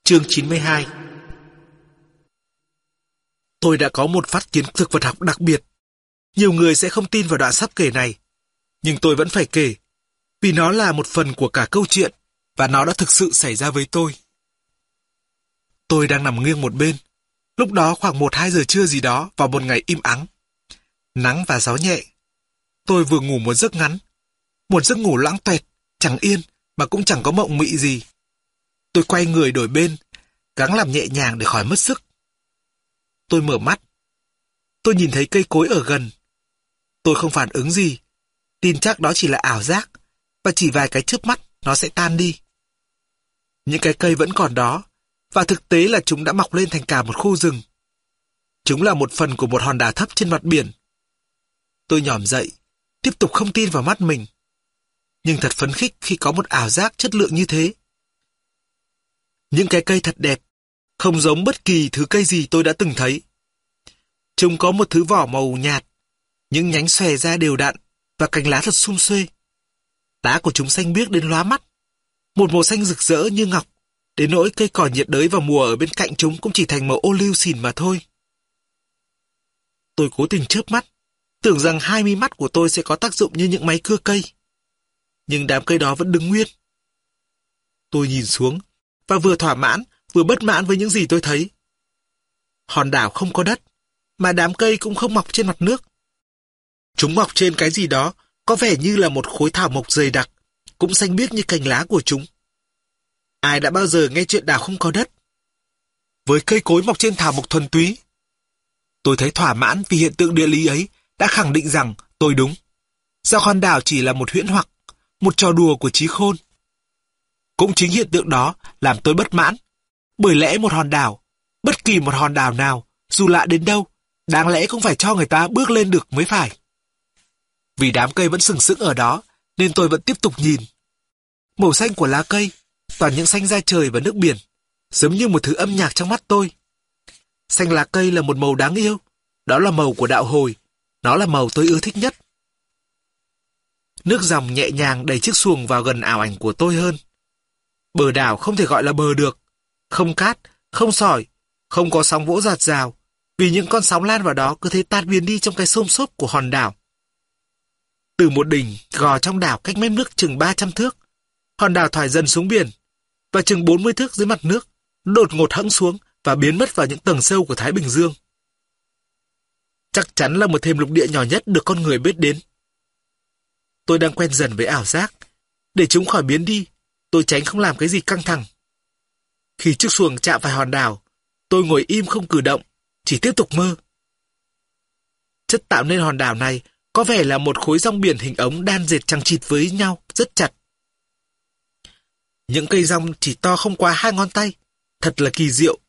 Chương 92. Tôi đã có một phát kiến thực vật học đặc biệt. Nhiều người sẽ không tin vào đoạn sắp kể này, nhưng tôi vẫn phải kể, vì nó là một phần của cả câu chuyện, và nó đã thực sự xảy ra với tôi. Tôi đang nằm nghiêng một bên. Lúc đó khoảng 1-2 giờ trưa gì đó vào một ngày im ắng. Nắng và gió nhẹ. Tôi vừa ngủ một giấc ngắn. Một giấc ngủ loãng toẹt, chẳng yên, mà cũng chẳng có mộng mị gì. Tôi quay người đổi bên, gắng làm nhẹ nhàng để khỏi mất sức. Tôi mở mắt. Tôi nhìn thấy cây cối ở gần. Tôi không phản ứng gì, tin chắc đó chỉ là ảo giác, và chỉ vài cái chớp mắt nó sẽ tan đi. Những cái cây vẫn còn đó, và thực tế là chúng đã mọc lên thành cả một khu rừng. Chúng là một phần của một hòn đảo thấp trên mặt biển. Tôi nhỏm dậy, tiếp tục không tin vào mắt mình. Nhưng thật phấn khích khi có một ảo giác chất lượng như thế. Những cái cây thật đẹp, không giống bất kỳ thứ cây gì tôi đã từng thấy. Chúng có một thứ vỏ màu nhạt, những nhánh xòe ra đều đặn và cành lá thật sum xuê. Lá của chúng xanh biếc đến lóa mắt, một màu xanh rực rỡ như ngọc, đến nỗi cây cỏ nhiệt đới vào mùa ở bên cạnh chúng cũng chỉ thành màu ô liu xỉn mà thôi. Tôi cố tình chớp mắt, tưởng rằng 2 mí mắt của tôi sẽ có tác dụng như những máy cưa cây. Nhưng đám cây đó vẫn đứng nguyên. Tôi nhìn xuống, và vừa thỏa mãn, vừa bất mãn với những gì tôi thấy. Hòn đảo không có đất, mà đám cây cũng không mọc trên mặt nước. Chúng mọc trên cái gì đó, có vẻ như là một khối thảo mộc dày đặc, cũng xanh biếc như cành lá của chúng. Ai đã bao giờ nghe chuyện đảo không có đất? Với cây cối mọc trên thảo mộc thuần túy. Tôi thấy thỏa mãn vì hiện tượng địa lý ấy đã khẳng định rằng tôi đúng. Rằng hòn đảo chỉ là một huyễn hoặc, một trò đùa của trí khôn. Cũng chính hiện tượng đó làm tôi bất mãn. Bởi lẽ một hòn đảo, bất kỳ một hòn đảo nào, dù lạ đến đâu, đáng lẽ cũng phải cho người ta bước lên được mới phải. Vì đám cây vẫn sừng sững ở đó, nên tôi vẫn tiếp tục nhìn. Màu xanh của lá cây, toàn những xanh da trời và nước biển, giống như một thứ âm nhạc trong mắt tôi. Xanh lá cây là một màu đáng yêu, đó là màu của đạo hồi, nó là màu tôi ưa thích nhất. Nước dòng nhẹ nhàng đẩy chiếc xuồng vào gần ảo ảnh của tôi hơn. Bờ đảo không thể gọi là bờ được, không cát, không sỏi, không có sóng vỗ rạt rào, vì những con sóng lan vào đó cứ thế tan biến đi trong cái xôm xốp của hòn đảo. Từ một đỉnh gò trong đảo cách mép nước chừng 300 thước, hòn đảo thoải dần xuống biển, và chừng 40 thước dưới mặt nước, đột ngột hẫng xuống và biến mất vào những tầng sâu của Thái Bình Dương. Chắc chắn là một thềm lục địa nhỏ nhất được con người biết đến. Tôi đang quen dần với ảo giác. Để chúng khỏi biến đi, tôi tránh không làm cái gì căng thẳng. Khi chiếc xuồng chạm phải hòn đảo, tôi ngồi im không cử động, chỉ tiếp tục mơ. Chất tạo nên hòn đảo này có vẻ là một khối rong biển hình ống đan dệt chằng chịt với nhau rất chặt. Những cây rong chỉ to không quá 2 ngón tay, thật là kỳ diệu.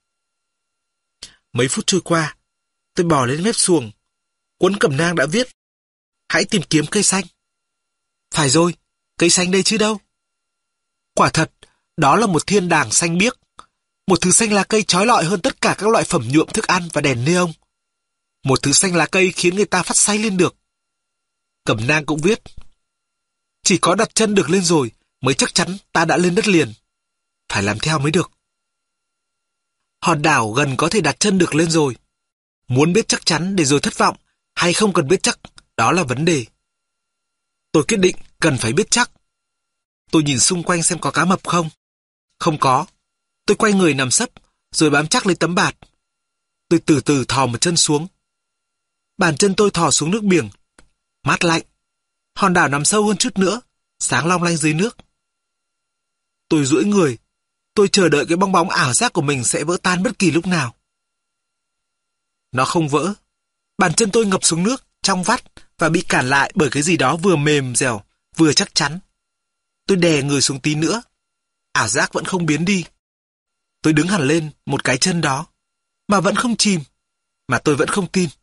Mấy phút trôi qua, tôi bò lên mép xuồng. Cuốn cẩm nang đã viết: hãy tìm kiếm cây xanh. Phải rồi, cây xanh đây chứ đâu. Quả thật, đó là một thiên đàng xanh biếc. Một thứ xanh lá cây chói lọi hơn tất cả các loại phẩm nhuộm thức ăn và đèn neon. Một thứ xanh lá cây khiến người ta phát say lên được. Cẩm nang cũng viết: chỉ có đặt chân được lên rồi mới chắc chắn ta đã lên đất liền. Phải làm theo mới được. Hòn đảo gần có thể đặt chân được lên rồi. Muốn biết chắc chắn để rồi thất vọng, hay không cần biết chắc, đó là vấn đề. Tôi quyết định cần phải biết chắc. Tôi nhìn xung quanh xem có cá mập không. Không có. Tôi quay người nằm sấp, rồi bám chắc lấy tấm bạt. Tôi từ từ thò một chân xuống. Bàn chân tôi thò xuống nước biển. Mát lạnh. Hòn đảo nằm sâu hơn chút nữa, sáng long lanh dưới nước. Tôi duỗi người. Tôi chờ đợi cái bong bóng ảo giác của mình sẽ vỡ tan bất kỳ lúc nào. Nó không vỡ. Bàn chân tôi ngập xuống nước, trong vắt, và bị cản lại bởi cái gì đó vừa mềm dẻo, vừa chắc chắn. Tôi đè người xuống tí nữa. Ảo giác vẫn không biến đi. Tôi đứng hẳn lên một cái chân đó, mà vẫn không chìm, mà tôi vẫn không tin.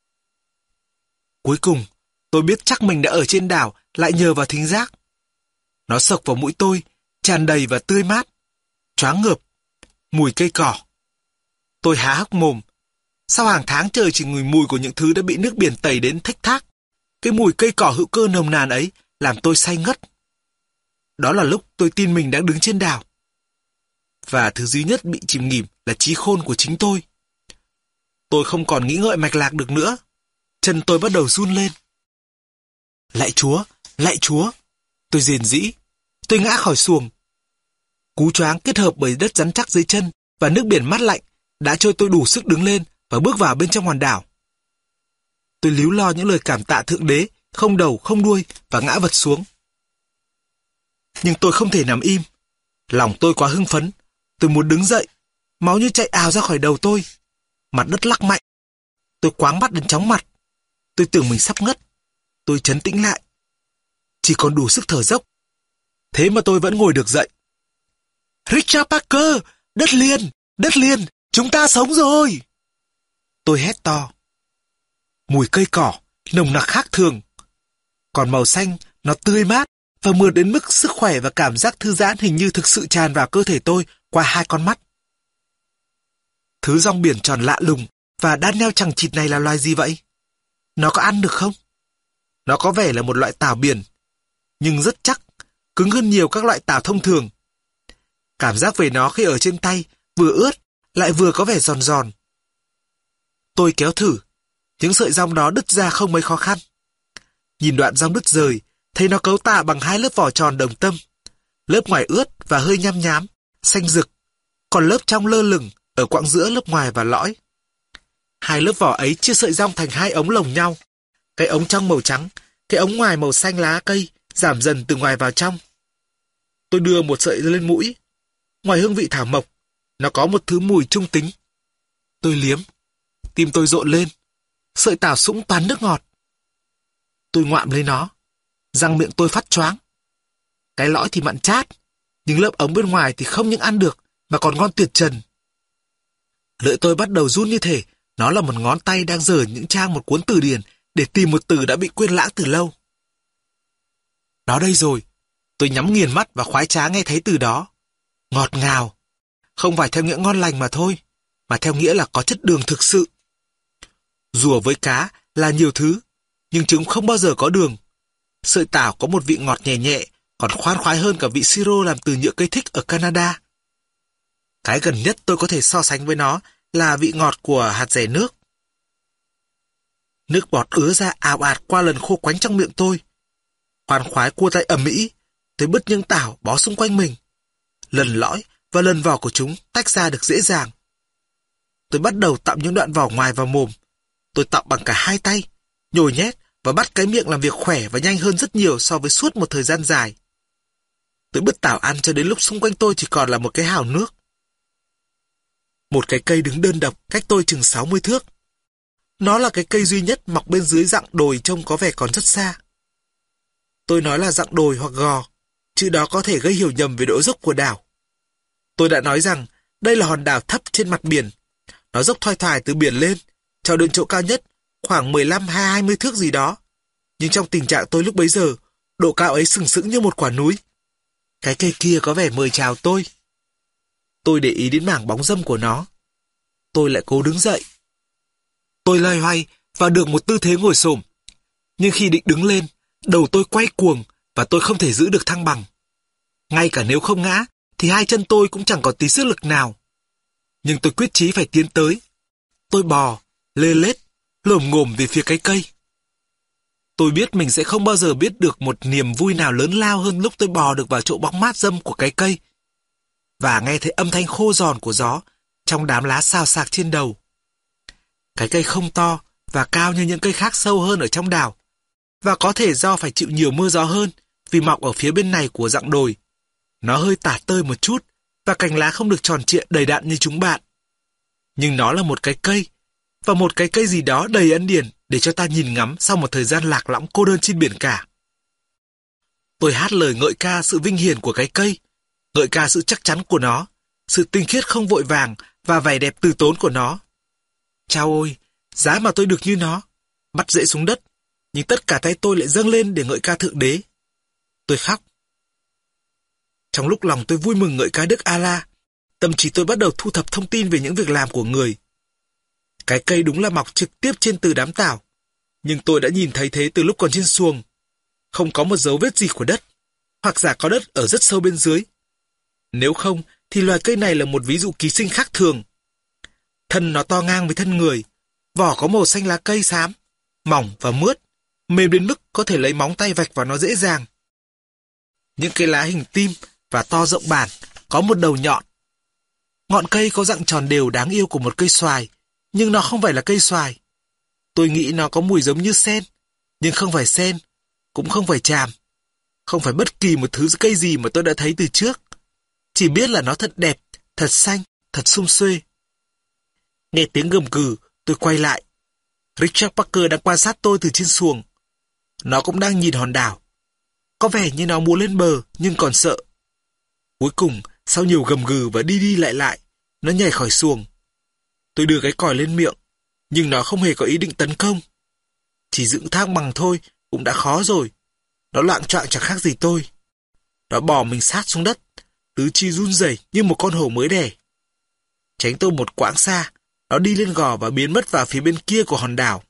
Cuối cùng, tôi biết chắc mình đã ở trên đảo lại nhờ vào thính giác. Nó sộc vào mũi tôi, tràn đầy và tươi mát, choáng ngợp, mùi cây cỏ. Tôi há hốc mồm. Sau hàng tháng trời chỉ ngửi mùi của những thứ đã bị nước biển tẩy đến thếch thác, cái mùi cây cỏ hữu cơ nồng nàn ấy làm tôi say ngất. Đó là lúc tôi tin mình đang đứng trên đảo. và thứ duy nhất bị chìm nghỉm là trí khôn của chính tôi. Tôi không còn nghĩ ngợi mạch lạc được nữa. Chân tôi bắt đầu run lên. Lạy Chúa, lạy Chúa! Tôi rền rĩ. Tôi ngã khỏi xuồng. Cú choáng kết hợp bởi đất rắn chắc dưới chân và nước biển mát lạnh đã cho tôi đủ sức đứng lên và bước vào bên trong hòn đảo. Tôi líu lo những lời cảm tạ Thượng Đế, không đầu không đuôi và ngã vật xuống. Nhưng tôi không thể nằm im. Lòng tôi quá hưng phấn. Tôi muốn đứng dậy. Máu như chạy ào ra khỏi đầu tôi. Mặt đất lắc mạnh. Tôi quáng mắt đến chóng mặt. Tôi tưởng mình sắp ngất. Tôi trấn tĩnh lại. Chỉ còn đủ sức thở dốc. Thế mà tôi vẫn ngồi được dậy. Richard Parker! Đất liền! Chúng ta sống rồi! Tôi hét to. Mùi cây cỏ, nồng nặc khác thường. Còn màu xanh, nó tươi mát và mượt đến mức sức khỏe và cảm giác thư giãn hình như thực sự tràn vào cơ thể tôi qua hai con mắt. Thứ rong biển tròn lạ lùng và đan nheo chằng chịt này là loài gì vậy? Nó có ăn được không? Nó có vẻ là một loại tảo biển, nhưng rất chắc, cứng hơn nhiều các loại tảo thông thường. Cảm giác về nó khi ở trên tay vừa ướt lại vừa có vẻ giòn giòn. Tôi kéo thử, những sợi rong đó đứt ra không mấy khó khăn. Nhìn đoạn rong đứt rời, thấy nó cấu tạo bằng hai lớp vỏ tròn đồng tâm. Lớp ngoài ướt và hơi nhăm nhám, xanh rực, còn lớp trong lơ lửng ở quãng giữa lớp ngoài và lõi. Hai lớp vỏ ấy chia sợi rong thành hai ống lồng nhau. Cái ống trong màu trắng, cái ống ngoài màu xanh lá cây, giảm dần từ ngoài vào trong. Tôi đưa một sợi lên mũi. Ngoài hương vị thảo mộc, nó có một thứ mùi trung tính. Tôi liếm. Tim tôi rộn lên. Sợi tảo sũng toàn nước ngọt. Tôi ngoạm lấy nó. Răng miệng tôi phát choáng. Cái lõi thì mặn chát, nhưng lớp ống bên ngoài thì không những ăn được mà còn ngon tuyệt trần. Lưỡi tôi bắt đầu run như thể nó là một ngón tay đang dở những trang một cuốn từ điển để tìm một từ đã bị quên lãng từ lâu. Đó đây rồi. Tôi nhắm nghiền mắt và khoái trá nghe thấy từ đó. Ngọt ngào. Không phải theo nghĩa ngon lành mà thôi, mà theo nghĩa là có chất đường thực sự. Rùa với cá là nhiều thứ, nhưng chúng không bao giờ có đường. Sợi tảo có một vị ngọt nhẹ nhẹ, còn khoan khoái hơn cả vị siro làm từ nhựa cây thích ở Canada. Cái gần nhất tôi có thể so sánh với nó là vị ngọt của hạt dẻ nước. Nước bọt ứa ra ào ạt qua lần khô quánh trong miệng tôi. Khoan khoái cua tay ầm ĩ, tôi bứt những tảo bó xung quanh mình. Lần lõi và lần vỏ của chúng tách ra được dễ dàng. Tôi bắt đầu tặm những đoạn vỏ ngoài vào mồm. Tôi tặm bằng cả hai tay, nhồi nhét và bắt cái miệng làm việc khỏe và nhanh hơn rất nhiều so với suốt một thời gian dài. Tôi bứt tảo ăn cho đến lúc xung quanh tôi chỉ còn là một cái hào nước. Một cái cây đứng đơn độc cách tôi chừng 60 thước. Nó là cái cây duy nhất mọc bên dưới dặng đồi trông có vẻ còn rất xa. Tôi nói là dặng đồi hoặc gò, chữ đó có thể gây hiểu nhầm về độ dốc của đảo. Tôi đã nói rằng đây là hòn đảo thấp trên mặt biển. Nó dốc thoai thoải từ biển lên, cho đến chỗ cao nhất khoảng 15 hay 20 thước gì đó. Nhưng trong tình trạng tôi lúc bấy giờ, độ cao ấy sừng sững như một quả núi. Cái cây kia có vẻ mời chào tôi. Tôi để ý đến mảng bóng râm của nó. Tôi lại cố đứng dậy. Tôi loay hoay và được một tư thế ngồi xổm. Nhưng khi định đứng lên, đầu tôi quay cuồng và tôi không thể giữ được thăng bằng. Ngay cả nếu không ngã, thì hai chân tôi cũng chẳng có tí sức lực nào. Nhưng tôi quyết chí phải tiến tới. Tôi bò, lê lết, lồm ngồm về phía cái cây. Tôi biết mình sẽ không bao giờ biết được một niềm vui nào lớn lao hơn lúc tôi bò được vào chỗ bóng mát râm của cái cây và nghe thấy âm thanh khô giòn của gió trong đám lá xào xạc trên đầu. Cái cây không to và cao như những cây khác sâu hơn ở trong đảo, và có thể do phải chịu nhiều mưa gió hơn vì mọc ở phía bên này của dặng đồi. Nó hơi tả tơi một chút và cành lá không được tròn trịa đầy đặn như chúng bạn. Nhưng nó là một cái cây, và một cái cây gì đó đầy ân điển để cho ta nhìn ngắm sau một thời gian lạc lõng cô đơn trên biển cả. Tôi hát lời ngợi ca sự vinh hiển của cái cây, ngợi ca sự chắc chắn của nó, sự tinh khiết không vội vàng và vẻ đẹp từ tốn của nó. Chao ôi, giá mà tôi được như nó, bắt rễ xuống đất, nhưng tất cả tay tôi lại dâng lên để ngợi ca Thượng Đế. Tôi khóc. Trong lúc lòng tôi vui mừng ngợi ca Đức Allah, tâm trí tôi bắt đầu thu thập thông tin về những việc làm của người. Cái cây đúng là mọc trực tiếp trên từ đám tảo, nhưng tôi đã nhìn thấy thế từ lúc còn trên xuồng. Không có một dấu vết gì của đất, hoặc giả có đất ở rất sâu bên dưới. Nếu không, thì loài cây này là một ví dụ ký sinh khác thường. Thân nó to ngang với thân người, vỏ có màu xanh lá cây xám, mỏng và mướt, mềm đến mức có thể lấy móng tay vạch vào nó dễ dàng. Những cái lá hình tim và to rộng bản, có một đầu nhọn. Ngọn cây có dạng tròn đều đáng yêu của một cây xoài, nhưng nó không phải là cây xoài. Tôi nghĩ nó có mùi giống như sen, nhưng không phải sen, cũng không phải tràm. Không phải bất kỳ một thứ cây gì mà tôi đã thấy từ trước. Chỉ biết là nó thật đẹp, thật xanh, thật sum xuê. Nghe tiếng gầm gừ, tôi quay lại. Richard Parker đang quan sát tôi từ trên xuồng. Nó cũng đang nhìn hòn đảo. Có vẻ như nó muốn lên bờ, nhưng còn sợ. Cuối cùng, sau nhiều gầm gừ và đi đi lại lại, nó nhảy khỏi xuồng. Tôi đưa cái còi lên miệng, nhưng nó không hề có ý định tấn công. Chỉ dựng thang bằng thôi, cũng đã khó rồi. Nó loạng choạng chẳng khác gì tôi. Nó bò mình sát xuống đất, tứ chi run rẩy như một con hổ mới đẻ. Tránh tôi một quãng xa, nó đi lên gò và biến mất vào phía bên kia của hòn đảo.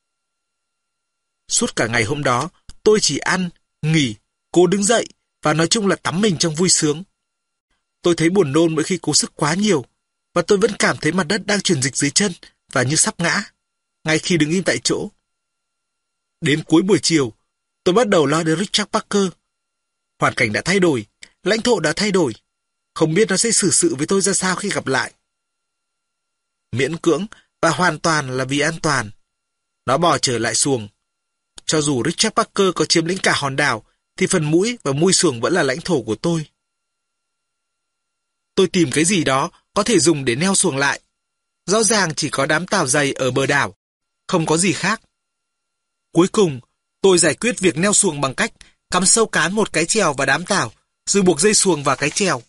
Suốt cả ngày hôm đó, tôi chỉ ăn, nghỉ, cố đứng dậy và nói chung là tắm mình trong vui sướng. Tôi thấy buồn nôn mỗi khi cố sức quá nhiều, và tôi vẫn cảm thấy mặt đất đang chuyển dịch dưới chân và như sắp ngã, ngay khi đứng im tại chỗ. Đến cuối buổi chiều, tôi bắt đầu lo đến Richard Parker. Hoàn cảnh đã thay đổi, lãnh thổ đã thay đổi. Không biết nó sẽ xử sự với tôi ra sao khi gặp lại. Miễn cưỡng và hoàn toàn là vì an toàn. Nó bò trở lại xuồng. Cho dù Richard Parker có chiếm lĩnh cả hòn đảo, thì phần mũi và mui xuồng vẫn là lãnh thổ của tôi. Tôi tìm cái gì đó có thể dùng để neo xuồng lại. Rõ ràng chỉ có đám tảo dày ở bờ đảo, không có gì khác. Cuối cùng, tôi giải quyết việc neo xuồng bằng cách cắm sâu cán một cái chèo vào đám tảo, rồi buộc dây xuồng vào cái chèo.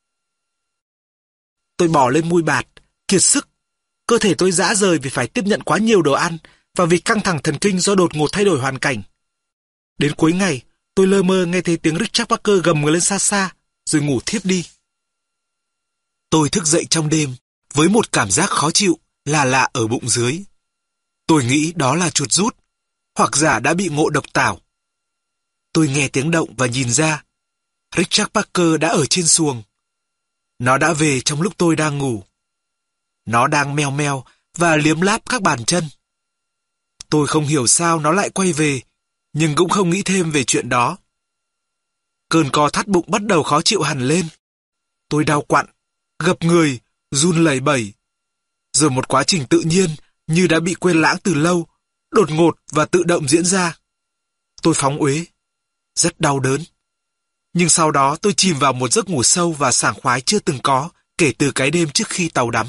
Tôi bò lên mui bạt, kiệt sức. Cơ thể tôi rã rời vì phải tiếp nhận quá nhiều đồ ăn và vì căng thẳng thần kinh do đột ngột thay đổi hoàn cảnh. Đến cuối ngày, tôi lơ mơ nghe thấy tiếng Richard Parker gầm người lên xa xa, rồi ngủ thiếp đi. Tôi thức dậy trong đêm với một cảm giác khó chịu là lạ ở bụng dưới. Tôi nghĩ đó là chuột rút, hoặc giả đã bị ngộ độc tảo. Tôi nghe tiếng động và nhìn ra. Richard Parker đã ở trên xuồng. Nó đã về trong lúc tôi đang ngủ. Nó đang meo meo và liếm láp các bàn chân. Tôi không hiểu sao nó lại quay về, nhưng cũng không nghĩ thêm về chuyện đó. Cơn co thắt bụng bắt đầu khó chịu hẳn lên. Tôi đau quặn, gập người, run lẩy bẩy. Rồi một quá trình tự nhiên như đã bị quên lãng từ lâu, đột ngột và tự động diễn ra. Tôi phóng uế, rất đau đớn. Nhưng sau đó tôi chìm vào một giấc ngủ sâu và sảng khoái chưa từng có kể từ cái đêm trước khi tàu đắm.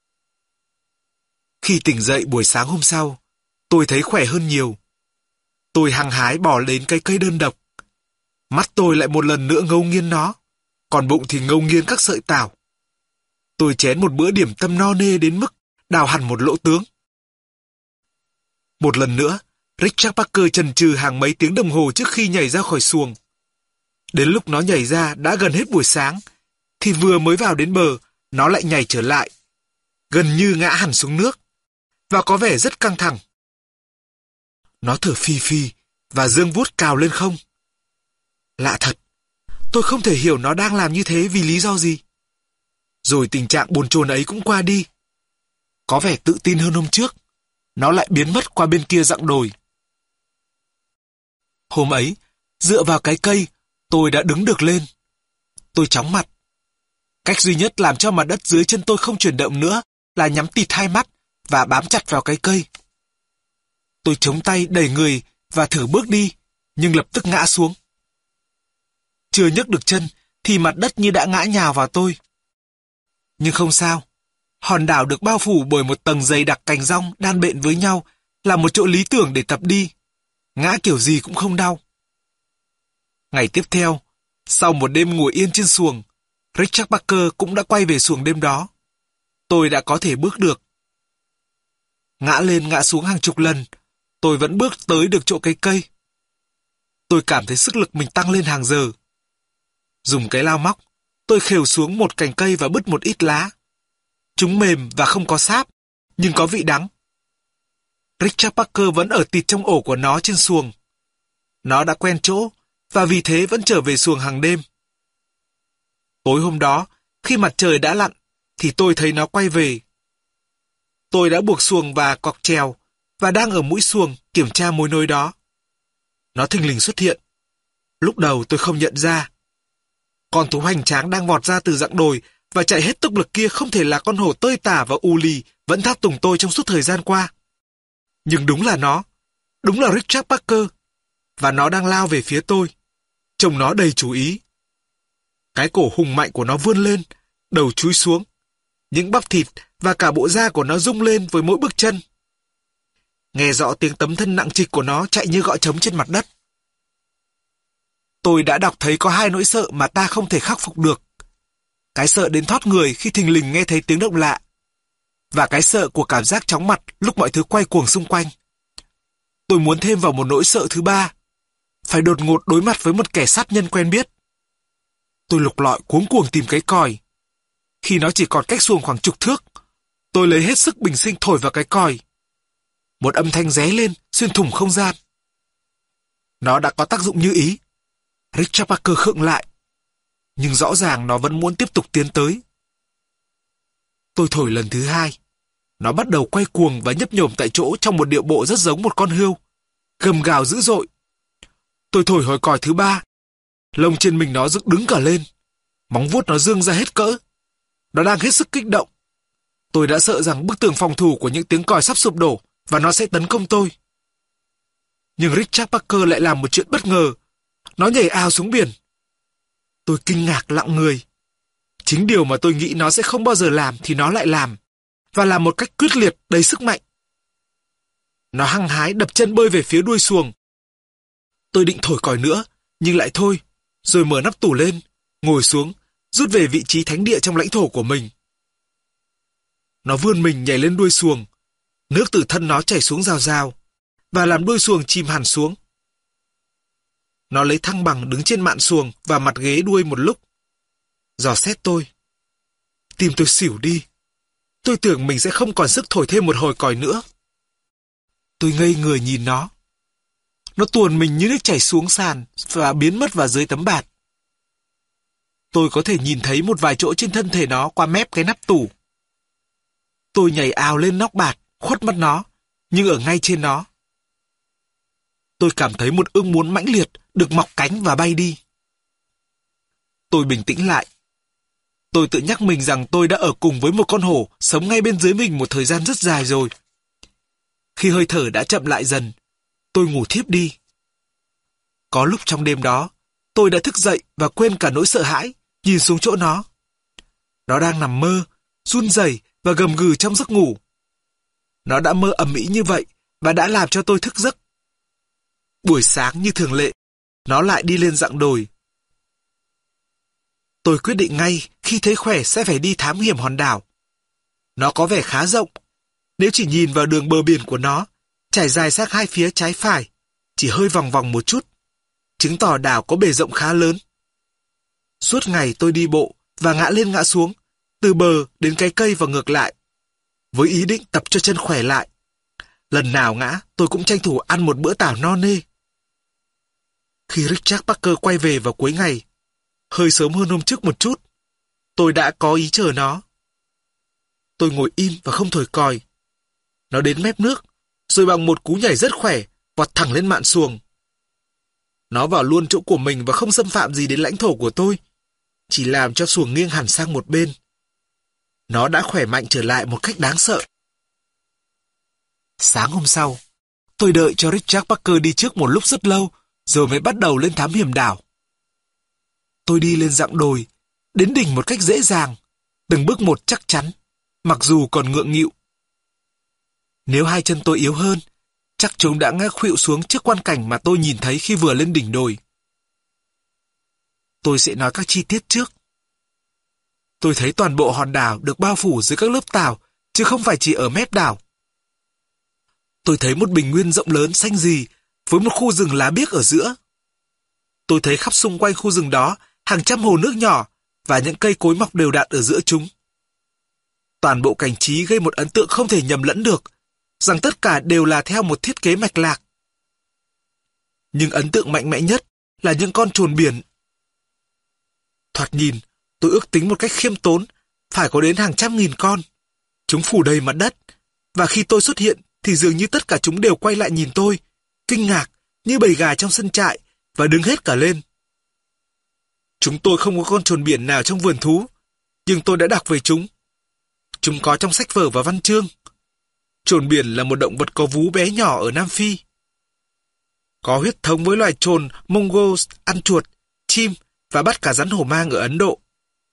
Khi tỉnh dậy buổi sáng hôm sau, tôi thấy khỏe hơn nhiều. Tôi hăng hái bỏ đến cái cây đơn độc. Mắt tôi lại một lần nữa ngấu nghiến nó, còn bụng thì ngấu nghiến các sợi tảo. Tôi chén một bữa điểm tâm no nê đến mức đào hẳn một lỗ tướng. Một lần nữa, Richard Parker chần chừ hàng mấy tiếng đồng hồ trước khi nhảy ra khỏi xuồng. Đến lúc nó nhảy ra đã gần hết buổi sáng, thì vừa mới vào đến bờ, nó lại nhảy trở lại, gần như ngã hẳn xuống nước, và có vẻ rất căng thẳng. Nó thở phì phì và giương vuốt cào lên không. Lạ thật, tôi không thể hiểu nó đang làm như thế vì lý do gì. Rồi tình trạng bồn chồn ấy cũng qua đi. Có vẻ tự tin hơn hôm trước, nó lại biến mất qua bên kia dặng đồi. Hôm ấy, dựa vào cái cây, tôi đã đứng được lên. Tôi chóng mặt. Cách duy nhất làm cho mặt đất dưới chân tôi không chuyển động nữa là nhắm tịt hai mắt và bám chặt vào cái cây. Tôi chống tay đẩy người và thử bước đi, nhưng lập tức ngã xuống. Chưa nhấc được chân thì mặt đất như đã ngã nhào vào tôi. Nhưng không sao. Hòn đảo được bao phủ bởi một tầng dày đặc cành rong đan bện với nhau là một chỗ lý tưởng để tập đi. Ngã kiểu gì cũng không đau. Ngày tiếp theo, sau một đêm ngồi yên trên xuồng, Richard Parker cũng đã quay về xuồng đêm đó. Tôi đã có thể bước được. Ngã lên ngã xuống hàng chục lần, tôi vẫn bước tới được chỗ cái cây. Tôi cảm thấy sức lực mình tăng lên hàng giờ. Dùng cái lao móc, tôi khều xuống một cành cây và bứt một ít lá. Chúng mềm và không có sáp, nhưng có vị đắng. Richard Parker vẫn ở tịt trong ổ của nó trên xuồng. Nó đã quen chỗ, và vì thế vẫn trở về xuồng hàng đêm. Tối hôm đó, Khi mặt trời đã lặn, thì tôi thấy nó quay về. Tôi đã buộc xuồng và cọc chèo, và đang ở mũi xuồng kiểm tra mối nối đó. Nó thình lình xuất hiện. Lúc đầu tôi không nhận ra. Con thú hoành tráng đang vọt ra từ dặng đồi và chạy hết tốc lực kia không thể là con hổ tơi tả và u lì vẫn tháp tùng tôi trong suốt thời gian qua. Nhưng đúng là nó. Đúng là Richard Parker. Và nó đang lao về phía tôi. Trông nó đầy chú ý. Cái cổ hùng mạnh của nó vươn lên, đầu chúi xuống. Những bắp thịt và cả bộ da của nó rung lên với mỗi bước chân. Nghe rõ tiếng tấm thân nặng trịch của nó chạy như gõ trống trên mặt đất. Tôi đã đọc thấy có hai nỗi sợ mà ta không thể khắc phục được. Cái sợ đến thót người khi thình lình nghe thấy tiếng động lạ. Và cái sợ của cảm giác chóng mặt lúc mọi thứ quay cuồng xung quanh. Tôi muốn thêm vào một nỗi sợ thứ ba. Phải đột ngột đối mặt với một kẻ sát nhân quen biết. Tôi lục lọi cuống cuồng tìm cái còi. Khi nó chỉ còn cách xuồng khoảng chục thước, tôi lấy hết sức bình sinh thổi vào cái còi. Một âm thanh ré lên, xuyên thủng không gian. Nó đã có tác dụng như ý. Richard Parker khựng lại. Nhưng rõ ràng nó vẫn muốn tiếp tục tiến tới. Tôi thổi lần thứ hai. Nó bắt đầu quay cuồng và nhấp nhổm tại chỗ trong một điệu bộ rất giống một con hươu. Gầm gào dữ dội. Tôi thổi hồi còi thứ ba. Lông trên mình nó dựng đứng cả lên. Móng vuốt nó dương ra hết cỡ. Nó đang hết sức kích động. Tôi đã sợ rằng bức tường phòng thủ của những tiếng còi sắp sụp đổ và nó sẽ tấn công tôi. Nhưng Richard Parker lại làm một chuyện bất ngờ. Nó nhảy ào xuống biển. Tôi kinh ngạc lặng người. Chính điều mà tôi nghĩ nó sẽ không bao giờ làm thì nó lại làm. Và làm một cách quyết liệt, đầy sức mạnh. Nó hăng hái đập chân bơi về phía đuôi xuồng. Tôi định thổi còi nữa, nhưng lại thôi. Rồi mở nắp tủ lên, ngồi xuống, rút về vị trí thánh địa trong lãnh thổ của mình. Nó vươn mình nhảy lên đuôi xuồng. Nước từ thân nó chảy xuống rào rào và làm đuôi xuồng chìm hẳn xuống. Nó lấy thăng bằng đứng trên mạn xuồng và mặt ghế đuôi một lúc. Dò xét tôi. Tim tôi xỉu đi. Tôi tưởng mình sẽ không còn sức thổi thêm một hồi còi nữa. Tôi ngây người nhìn nó. Nó tuồn mình như nước chảy xuống sàn và biến mất vào dưới tấm bạt. Tôi có thể nhìn thấy một vài chỗ trên thân thể nó qua mép cái nắp tủ. Tôi nhảy ào lên nóc bạt, khuất mất nó, nhưng ở ngay trên nó. Tôi cảm thấy một ước muốn mãnh liệt được mọc cánh và bay đi. Tôi bình tĩnh lại. Tôi tự nhắc mình rằng tôi đã ở cùng với một con hổ sống ngay bên dưới mình một thời gian rất dài rồi. Khi hơi thở đã chậm lại dần, tôi ngủ thiếp đi. Có lúc trong đêm đó, tôi đã thức dậy và quên cả nỗi sợ hãi, nhìn xuống chỗ nó. Nó đang nằm mơ, run rẩy và gầm gừ trong giấc ngủ. Nó đã mơ ầm ĩ như vậy và đã làm cho tôi thức giấc. Buổi sáng như thường lệ, nó lại đi lên dặng đồi. Tôi quyết định ngay khi thấy khỏe sẽ phải đi thám hiểm hòn đảo. Nó có vẻ khá rộng. Nếu chỉ nhìn vào đường bờ biển của nó, trải dài sang hai phía trái phải, chỉ hơi vòng vòng một chút, chứng tỏ đảo có bề rộng khá lớn. Suốt ngày tôi đi bộ và ngã lên ngã xuống, từ bờ đến cái cây và ngược lại, với ý định tập cho chân khỏe lại. Lần nào ngã, tôi cũng tranh thủ ăn một bữa tảo no nê. Khi Richard Parker quay về vào cuối ngày, hơi sớm hơn hôm trước một chút, tôi đã có ý chờ nó. Tôi ngồi im và không thổi còi. Nó đến mép nước, rồi bằng một cú nhảy rất khỏe, vọt thẳng lên mạn xuồng. Nó vào luôn chỗ của mình và không xâm phạm gì đến lãnh thổ của tôi, chỉ làm cho xuồng nghiêng hẳn sang một bên. Nó đã khỏe mạnh trở lại một cách đáng sợ. Sáng hôm sau, tôi đợi cho Richard Parker đi trước một lúc rất lâu, rồi mới bắt đầu lên thám hiểm đảo. Tôi đi lên dặng đồi, đến đỉnh một cách dễ dàng, từng bước một chắc chắn, mặc dù còn ngượng nghịu. Nếu hai chân tôi yếu hơn, chắc chúng đã ngã khuỵu xuống trước quang cảnh mà tôi nhìn thấy khi vừa lên đỉnh đồi. Tôi sẽ nói các chi tiết trước. Tôi thấy toàn bộ hòn đảo được bao phủ dưới các lớp tảo, chứ không phải chỉ ở mép đảo. Tôi thấy một bình nguyên rộng lớn xanh rì, với một khu rừng lá biếc ở giữa. Tôi thấy khắp xung quanh khu rừng đó hàng trăm hồ nước nhỏ và những cây cối mọc đều đặn ở giữa chúng. Toàn bộ cảnh trí gây một ấn tượng không thể nhầm lẫn được, rằng tất cả đều là theo một thiết kế mạch lạc. Nhưng ấn tượng mạnh mẽ nhất là những con trồn biển. Thoạt nhìn, Tôi ước tính một cách khiêm tốn, phải có đến hàng trăm nghìn con. Chúng phủ đầy mặt đất, và khi tôi xuất hiện thì dường như tất cả chúng đều quay lại nhìn tôi, kinh ngạc như bầy gà trong sân trại, và đứng hết cả lên. Chúng tôi không có con chồn biển nào trong vườn thú, nhưng tôi đã đọc về chúng. Chúng có trong sách vở và văn chương. Chồn biển là một động vật có vú bé nhỏ ở Nam Phi. Có huyết thống với loài chồn Mongols ăn chuột, chim và bắt cả rắn hổ mang ở Ấn Độ.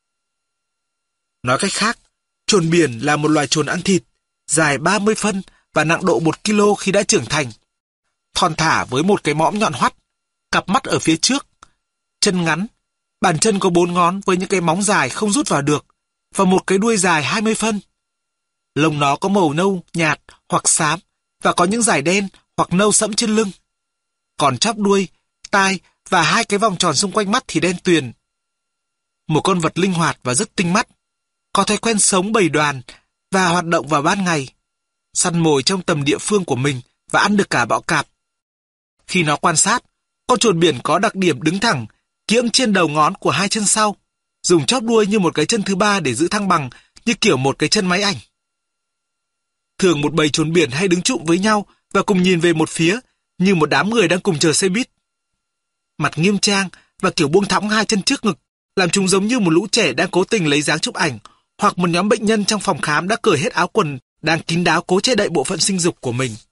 Nói cách khác, chồn biển là một loài chồn ăn thịt, dài 30 phân và nặng độ 1 kg khi đã trưởng thành. Thon thả với một cái mõm nhọn hoắt, cặp mắt ở phía trước, chân ngắn, bàn chân có 4 ngón với những cái móng dài không rút vào được, và một cái đuôi dài 20 phân. Lông nó có màu nâu, nhạt hoặc xám, và có những dải đen hoặc nâu sẫm trên lưng. Còn chóp đuôi, tai và 2 cái vòng tròn xung quanh mắt thì đen tuyền. Một con vật linh hoạt và rất tinh mắt, có thói quen sống bầy đoàn và hoạt động vào ban ngày, săn mồi trong tầm địa phương của mình và ăn được cả bọ cạp. Khi nó quan sát, con chồn biển có đặc điểm đứng thẳng, kiễng trên đầu ngón của 2 chân sau, dùng chóp đuôi như một cái chân thứ ba để giữ thăng bằng, như kiểu một cái chân máy ảnh. Thường một bầy chồn biển hay đứng chụm với nhau và cùng nhìn về một phía, như một đám người đang cùng chờ xe buýt. Mặt nghiêm trang và kiểu buông thõng 2 chân trước ngực, làm chúng giống như một lũ trẻ đang cố tình lấy dáng chụp ảnh, hoặc một nhóm bệnh nhân trong phòng khám đã cởi hết áo quần, đang kín đáo cố che đậy bộ phận sinh dục của mình.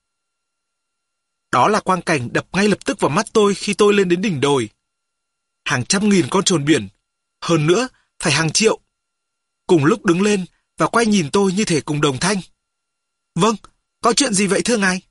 Đó là quang cảnh đập ngay lập tức vào mắt tôi khi tôi lên đến đỉnh đồi. Hàng trăm nghìn con chồn biển, hơn nữa, phải hàng triệu, cùng lúc đứng lên và quay nhìn tôi như thể cùng đồng thanh. Vâng, có chuyện gì vậy thưa ngài?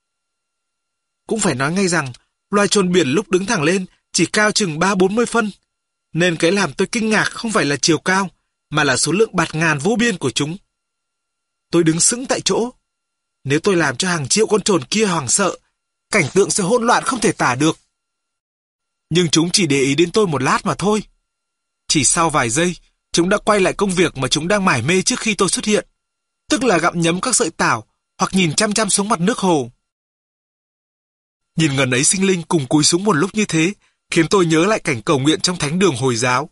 Cũng phải nói ngay rằng, loài chồn biển lúc đứng thẳng lên chỉ cao chừng 30-40 phân, nên cái làm tôi kinh ngạc không phải là chiều cao, mà là số lượng bạt ngàn vô biên của chúng. Tôi đứng sững tại chỗ. Nếu tôi làm cho hàng triệu con chồn kia hoảng sợ, cảnh tượng sẽ hỗn loạn không thể tả được. Nhưng chúng chỉ để ý đến tôi một lát mà thôi. Chỉ sau vài giây, chúng đã quay lại công việc mà chúng đang mải mê trước khi tôi xuất hiện, tức là gặm nhấm các sợi tảo hoặc nhìn chăm chăm xuống mặt nước hồ. Nhìn ngần ấy sinh linh cùng cúi xuống một lúc như thế khiến tôi nhớ lại cảnh cầu nguyện trong thánh đường Hồi giáo.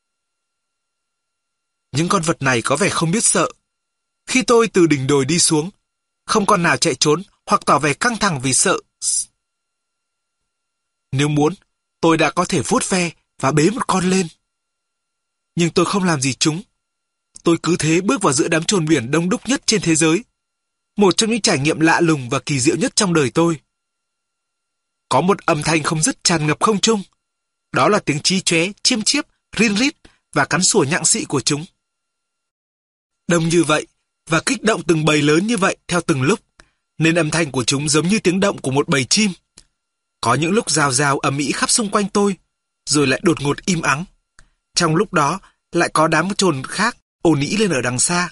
Những con vật này có vẻ không biết sợ. Khi tôi từ đỉnh đồi đi xuống, không con nào chạy trốn hoặc tỏ vẻ căng thẳng vì sợ. Nếu muốn, tôi đã có thể vuốt ve và bế một con lên. Nhưng tôi không làm gì chúng. Tôi cứ thế bước vào giữa đám chồn biển đông đúc nhất trên thế giới. Một trong những trải nghiệm lạ lùng và kỳ diệu nhất trong đời tôi. Có một âm thanh không dứt tràn ngập không trung. Đó là tiếng chí chóe, chiêm chiếp, rin rít và cắn sủa nhặng xị của chúng. Đông như vậy và kích động từng bầy lớn như vậy theo từng lúc, nên âm thanh của chúng giống như tiếng động của một bầy chim. Có những lúc rào rào ầm ĩ khắp xung quanh tôi, rồi lại đột ngột im ắng. Trong lúc đó lại có đám chồn khác ồn ĩ lên ở đằng xa.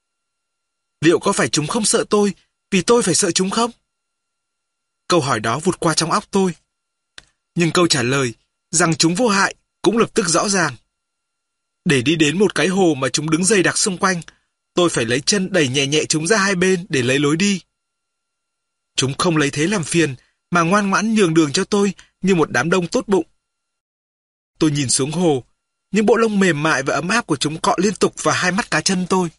Liệu có phải chúng không sợ tôi vì tôi phải sợ chúng không? Câu hỏi đó vụt qua trong óc tôi. Nhưng câu trả lời rằng chúng vô hại cũng lập tức rõ ràng. Để đi đến một cái hồ mà chúng đứng dày đặc xung quanh, tôi phải lấy chân đẩy nhẹ nhẹ chúng ra hai bên để lấy lối đi. Chúng không lấy thế làm phiền, mà ngoan ngoãn nhường đường cho tôi như một đám đông tốt bụng. Tôi nhìn xuống hồ, những bộ lông mềm mại và ấm áp của chúng cọ liên tục vào hai mắt cá chân tôi.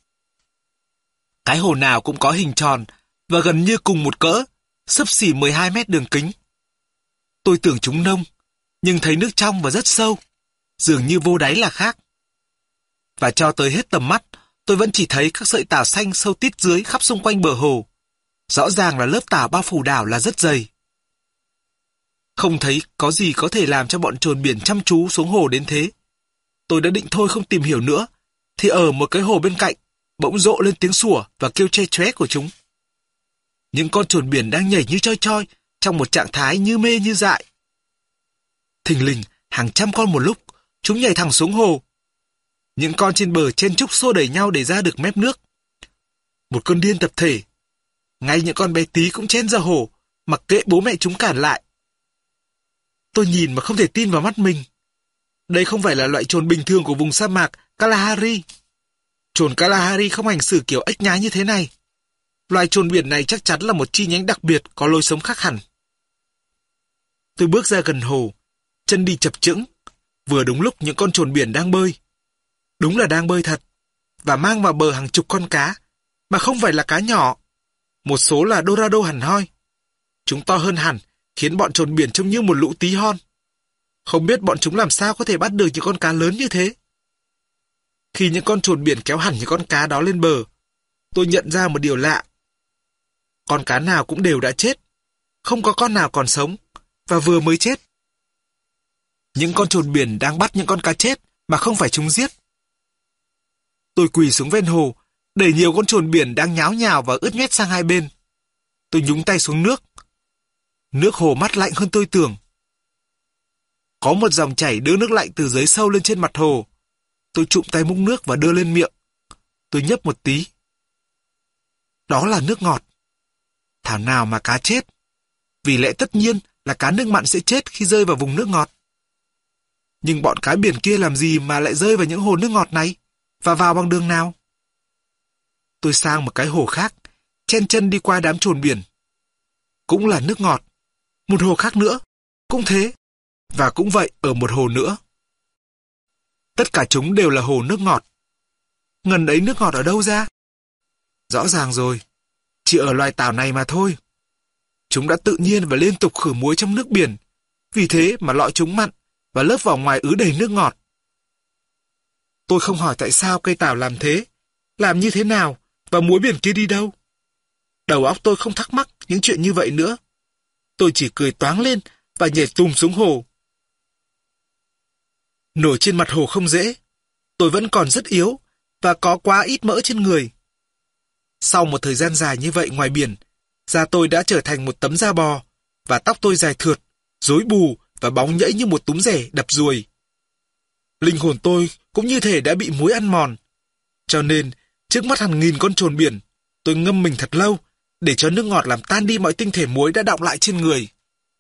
Cái hồ nào cũng có hình tròn và gần như cùng một cỡ, xấp xỉ 12 mét đường kính. Tôi tưởng chúng nông, nhưng thấy nước trong và rất sâu, dường như vô đáy là khác. Và cho tới hết tầm mắt, tôi vẫn chỉ thấy các sợi tảo xanh sâu tít dưới khắp xung quanh bờ hồ. Rõ ràng là lớp tảo bao phủ đảo là rất dày. Không thấy có gì có thể làm cho bọn chồn biển chăm chú xuống hồ đến thế. Tôi đã định thôi không tìm hiểu nữa, thì ở một cái hồ bên cạnh, bỗng rộ lên tiếng sủa và kêu che chóe của chúng. Những con chồn biển đang nhảy như choi choi, trong một trạng thái như mê như dại. Thình lình, hàng trăm con một lúc, chúng nhảy thẳng xuống hồ. Những con trên bờ chen chúc xô đẩy nhau để ra được mép nước. Một cơn điên tập thể. Ngay những con bé tí cũng chen ra hồ, mặc kệ bố mẹ chúng cản lại. Tôi nhìn mà không thể tin vào mắt mình. Đây không phải là loại chồn bình thường của vùng sa mạc Kalahari. Chồn Kalahari không hành xử kiểu ếch nhái như thế này. Loài chồn biển này chắc chắn là một chi nhánh đặc biệt có lối sống khác hẳn. Tôi bước ra gần hồ, chân đi chập chững, vừa đúng lúc những con chồn biển đang bơi. Đúng là đang bơi thật, và mang vào bờ hàng chục con cá, mà không phải là cá nhỏ. Một số là Dorado hẳn hoi. Chúng to hơn hẳn, khiến bọn trồn biển trông như một lũ tí hon. Không biết bọn chúng làm sao có thể bắt được những con cá lớn như thế. Khi những con trồn biển kéo hẳn những con cá đó lên bờ, tôi nhận ra một điều lạ. Con cá nào cũng đều đã chết, không có con nào còn sống, và vừa mới chết. Những con trồn biển đang bắt những con cá chết mà không phải chúng giết. Tôi quỳ xuống ven hồ, đẩy nhiều con trồn biển đang nháo nhào và ướt nhét sang hai bên. Tôi nhúng tay xuống nước. Nước hồ mát lạnh hơn tôi tưởng. Có một dòng chảy đưa nước lạnh từ dưới sâu lên trên mặt hồ. Tôi trụm tay múc nước và đưa lên miệng. Tôi nhấp một tí. Đó là nước ngọt. Thảo nào mà cá chết. Vì lẽ tất nhiên là cá nước mặn sẽ chết khi rơi vào vùng nước ngọt. Nhưng bọn cá biển kia làm gì mà lại rơi vào những hồ nước ngọt này? Và vào bằng đường nào? Tôi sang một cái hồ khác, chen chân đi qua đám trồn biển. Cũng là nước ngọt. Một hồ khác nữa, cũng thế. Và cũng vậy ở một hồ nữa. Tất cả chúng đều là hồ nước ngọt. Ngần ấy nước ngọt ở đâu ra? Rõ ràng rồi, chỉ ở loài tảo này mà thôi. Chúng đã tự nhiên và liên tục khử muối trong nước biển. Vì thế mà lọ chúng mặn và lớp vỏ ngoài ứ đầy nước ngọt. Tôi không hỏi tại sao cây tảo làm thế, làm như thế nào và muối biển kia đi đâu. Đầu óc tôi không thắc mắc những chuyện như vậy nữa. Tôi chỉ cười toáng lên và nhảy tùm xuống hồ. Nổi trên mặt hồ không dễ. Tôi vẫn còn rất yếu và có quá ít mỡ trên người. Sau một thời gian dài như vậy ngoài biển, da tôi đã trở thành một tấm da bò và tóc tôi dài thượt, rối bù và bóng nhẫy như một túm rẻ đập ruồi. Linh hồn tôi cũng như thể đã bị muối ăn mòn. Cho nên, trước mắt hàng nghìn con trồn biển, tôi ngâm mình thật lâu để cho nước ngọt làm tan đi mọi tinh thể muối đã đọng lại trên người.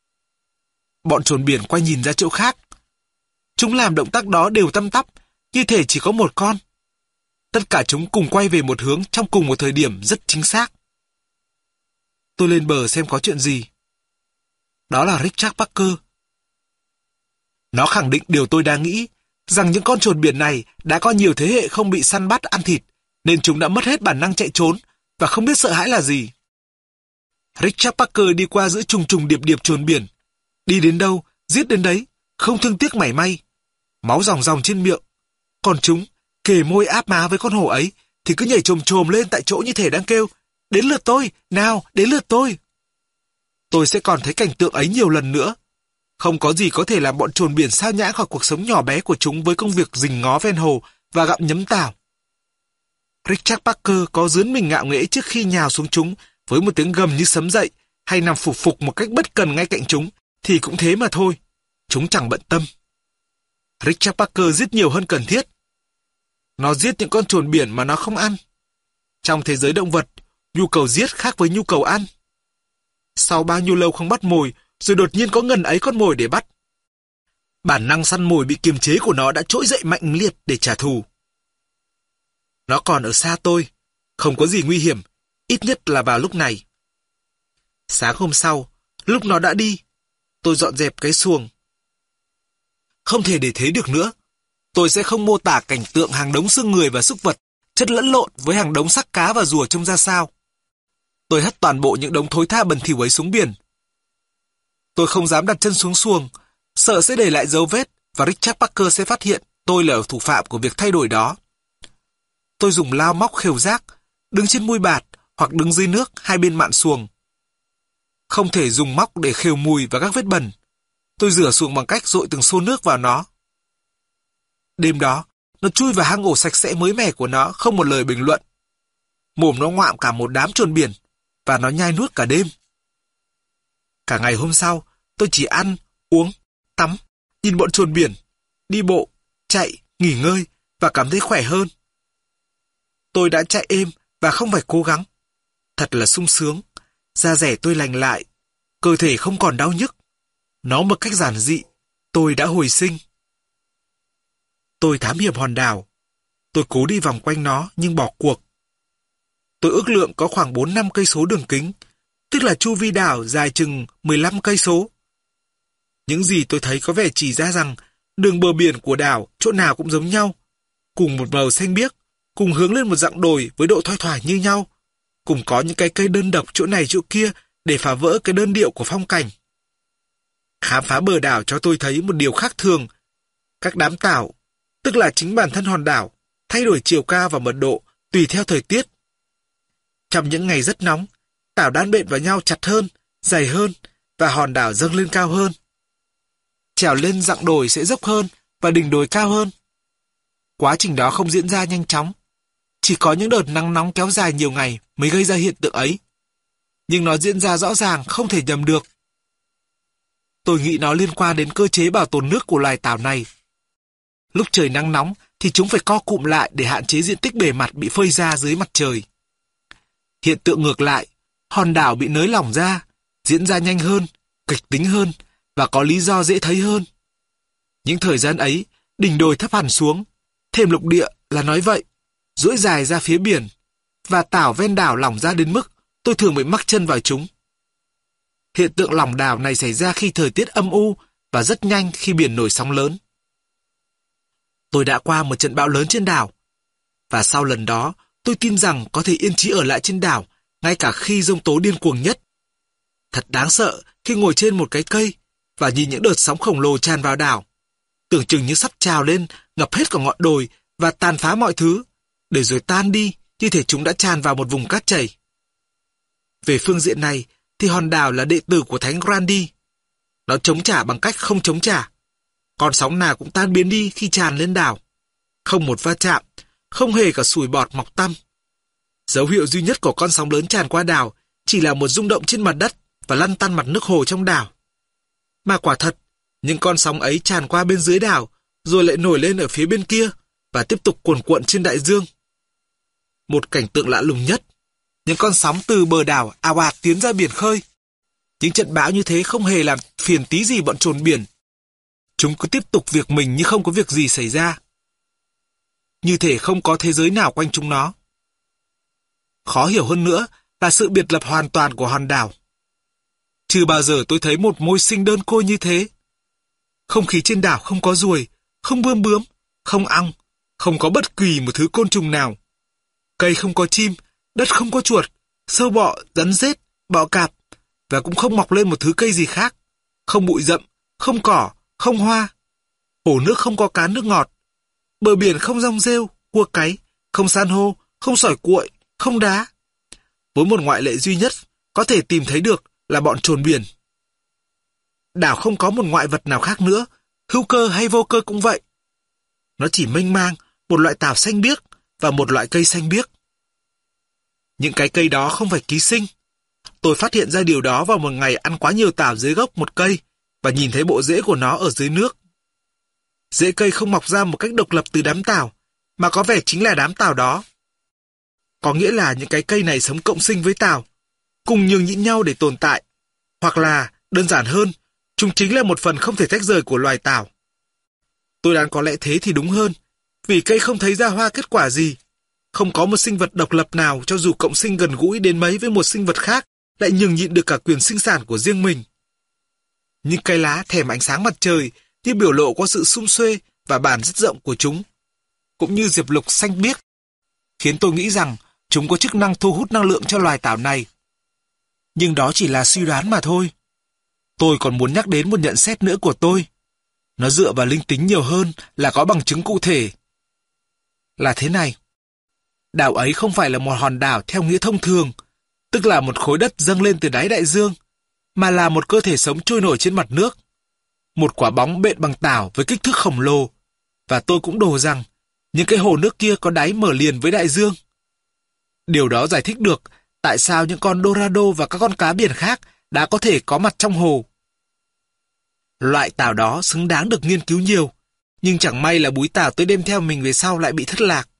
Bọn trồn biển quay nhìn ra chỗ khác. Chúng làm động tác đó đều tăm tắp, như thể chỉ có một con. Tất cả chúng cùng quay về một hướng trong cùng một thời điểm rất chính xác. Tôi lên bờ xem có chuyện gì. Đó là Richard Parker. Nó khẳng định điều tôi đang nghĩ, rằng những con trồn biển này đã có nhiều thế hệ không bị săn bắt ăn thịt, nên chúng đã mất hết bản năng chạy trốn và không biết sợ hãi là gì. Richard Parker đi qua giữa trùng trùng điệp điệp trồn biển. Đi đến đâu, giết đến đấy, không thương tiếc mảy may. Máu ròng ròng trên miệng. Còn chúng, kề môi áp má với con hổ ấy, thì cứ nhảy chồm chồm lên tại chỗ như thể đang kêu, đến lượt tôi, nào, đến lượt tôi. Tôi sẽ còn thấy cảnh tượng ấy nhiều lần nữa. Không có gì có thể làm bọn trồn biển sao nhãng khỏi cuộc sống nhỏ bé của chúng với công việc rình ngó ven hồ và gặm nhấm tảo. Richard Parker có dướn mình ngạo nghễ trước khi nhào xuống chúng với một tiếng gầm như sấm dậy hay nằm phục phục một cách bất cần ngay cạnh chúng thì cũng thế mà thôi. Chúng chẳng bận tâm. Richard Parker giết nhiều hơn cần thiết. Nó giết những con trồn biển mà nó không ăn. Trong thế giới động vật, nhu cầu giết khác với nhu cầu ăn. Sau bao nhiêu lâu không bắt mồi, rồi đột nhiên có ngần ấy con mồi để bắt. Bản năng săn mồi bị kiềm chế của nó đã trỗi dậy mạnh liệt để trả thù. Nó còn ở xa tôi, không có gì nguy hiểm, ít nhất là vào lúc này. Sáng hôm sau, lúc nó đã đi, tôi dọn dẹp cái xuồng. Không thể để thế được nữa. Tôi sẽ không mô tả cảnh tượng hàng đống xương người và súc vật chất lẫn lộn với hàng đống xác cá và rùa trông ra sao. Tôi hất toàn bộ những đống thối tha bẩn thỉu ấy xuống biển. Tôi không dám đặt chân xuống xuồng, sợ sẽ để lại dấu vết và Richard Parker sẽ phát hiện tôi là thủ phạm của việc thay đổi đó. Tôi dùng lao móc khều rác, đứng trên mui bạt hoặc đứng dưới nước hai bên mạn xuồng. Không thể dùng móc để khều mùi và các vết bẩn. Tôi rửa xuồng bằng cách dội từng xô nước vào nó. Đêm đó, nó chui vào hang ổ sạch sẽ mới mẻ của nó, không một lời bình luận. Mồm nó ngoạm cả một đám trồn biển, và nó nhai nuốt cả đêm. Cả ngày hôm sau, tôi chỉ ăn, uống, tắm, nhìn bọn trồn biển, đi bộ, chạy, nghỉ ngơi và cảm thấy khỏe hơn. Tôi đã chạy êm và không phải cố gắng. Thật là sung sướng, da dẻ tôi lành lại, cơ thể không còn đau nhức. Nó một cách giản dị, tôi đã hồi sinh. Tôi thám hiểm hòn đảo. Tôi cố đi vòng quanh nó nhưng bỏ cuộc. Tôi ước lượng có khoảng 4-5 cây số đường kính, tức là chu vi đảo dài chừng 15 cây số. Những gì tôi thấy có vẻ chỉ ra rằng đường bờ biển của đảo chỗ nào cũng giống nhau, cùng một màu xanh biếc, cùng hướng lên một dặng đồi với độ thoai thoải như nhau, cùng có những cái cây đơn độc chỗ này chỗ kia để phá vỡ cái đơn điệu của phong cảnh. Khám phá bờ đảo cho tôi thấy một điều khác thường. Các đám tảo, tức là chính bản thân hòn đảo, thay đổi chiều cao và mật độ tùy theo thời tiết. Trong những ngày rất nóng, tảo đan bện vào nhau chặt hơn, dày hơn và hòn đảo dâng lên cao hơn. Trèo lên dặng đồi sẽ dốc hơn và đỉnh đồi cao hơn. Quá trình đó không diễn ra nhanh chóng. Chỉ có những đợt nắng nóng kéo dài nhiều ngày mới gây ra hiện tượng ấy. Nhưng nó diễn ra rõ ràng, không thể nhầm được. Tôi nghĩ nó liên quan đến cơ chế bảo tồn nước của loài tảo này. Lúc trời nắng nóng thì chúng phải co cụm lại để hạn chế diện tích bề mặt bị phơi ra dưới mặt trời. Hiện tượng ngược lại, hòn đảo bị nới lỏng ra, diễn ra nhanh hơn, kịch tính hơn và có lý do dễ thấy hơn. Những thời gian ấy, đỉnh đồi thấp hẳn xuống, thềm lục địa là nói vậy, duỗi dài ra phía biển, và tảo ven đảo lỏng ra đến mức tôi thường bị mắc chân vào chúng. Hiện tượng lỏng đảo này xảy ra khi thời tiết âm u và rất nhanh khi biển nổi sóng lớn. Tôi đã qua một trận bão lớn trên đảo, và sau lần đó tôi tin rằng có thể yên trí ở lại trên đảo ngay cả khi giông tố điên cuồng nhất. Thật đáng sợ khi ngồi trên một cái cây và nhìn những đợt sóng khổng lồ tràn vào đảo, tưởng chừng như sắp trào lên, ngập hết cả ngọn đồi và tàn phá mọi thứ, để rồi tan đi như thể chúng đã tràn vào một vùng cát chảy. Về phương diện này thì hòn đảo là đệ tử của Thánh Grandi. Nó chống trả bằng cách không chống trả. Con sóng nào cũng tan biến đi khi tràn lên đảo. Không một va chạm, không hề cả sủi bọt mọc tăm. Dấu hiệu duy nhất của con sóng lớn tràn qua đảo chỉ là một rung động trên mặt đất và lăn tăn mặt nước hồ trong đảo. Mà quả thật, những con sóng ấy tràn qua bên dưới đảo, rồi lại nổi lên ở phía bên kia và tiếp tục cuồn cuộn trên đại dương. Một cảnh tượng lạ lùng nhất, những con sóng từ bờ đảo ào ạt tiến ra biển khơi. Những trận bão như thế không hề làm phiền tí gì bọn trồn biển. Chúng cứ tiếp tục việc mình như không có việc gì xảy ra. Như thể không có thế giới nào quanh chúng nó. Khó hiểu hơn nữa là sự biệt lập hoàn toàn của hòn đảo. Chưa bao giờ tôi thấy một môi sinh đơn côi như thế. Không khí trên đảo không có ruồi, không bươm bướm, không ong, không có bất kỳ một thứ côn trùng nào. Cây không có chim, đất không có chuột, sâu bọ, rắn rết, bọ cạp, và cũng không mọc lên một thứ cây gì khác. Không bụi rậm, không cỏ, không hoa. Hồ nước không có cá nước ngọt. Bờ biển không rong rêu, cua cáy, không san hô, không sỏi cuội, không đá. Với một ngoại lệ duy nhất có thể tìm thấy được là bọn trồn biển. Đảo không có một ngoại vật nào khác nữa, hữu cơ hay vô cơ cũng vậy. Nó chỉ mênh mang một loại tảo xanh biếc và một loại cây xanh biếc. Những cái cây đó không phải ký sinh. Tôi phát hiện ra điều đó vào một ngày ăn quá nhiều tảo dưới gốc một cây và nhìn thấy bộ rễ của nó ở dưới nước. Rễ cây không mọc ra một cách độc lập từ đám tảo, mà có vẻ chính là đám tảo đó. Có nghĩa là những cái cây này sống cộng sinh với tảo, cùng nhường nhịn nhau để tồn tại. Hoặc là, đơn giản hơn, chúng chính là một phần không thể tách rời của loài tảo. Tôi đoán có lẽ thế thì đúng hơn, vì cây không thấy ra hoa kết quả gì. Không có một sinh vật độc lập nào cho dù cộng sinh gần gũi đến mấy với một sinh vật khác lại nhường nhịn được cả quyền sinh sản của riêng mình. Những cây lá thèm ánh sáng mặt trời như biểu lộ qua sự sum xuê và bản rất rộng của chúng, cũng như diệp lục xanh biếc, khiến tôi nghĩ rằng chúng có chức năng thu hút năng lượng cho loài tảo này. Nhưng đó chỉ là suy đoán mà thôi. Tôi còn muốn nhắc đến một nhận xét nữa của tôi. Nó dựa vào linh tính nhiều hơn là có bằng chứng cụ thể. Là thế này. Đảo ấy không phải là một hòn đảo theo nghĩa thông thường, tức là một khối đất dâng lên từ đáy đại dương, mà là một cơ thể sống trôi nổi trên mặt nước. Một quả bóng bện bằng tảo với kích thước khổng lồ. Và tôi cũng đồ rằng những cái hồ nước kia có đáy mở liền với đại dương. Điều đó giải thích được tại sao những con Dorado và các con cá biển khác đã có thể có mặt trong hồ. Loại tảo đó xứng đáng được nghiên cứu nhiều, nhưng chẳng may là búi tảo tôi đem theo mình về sau lại bị thất lạc.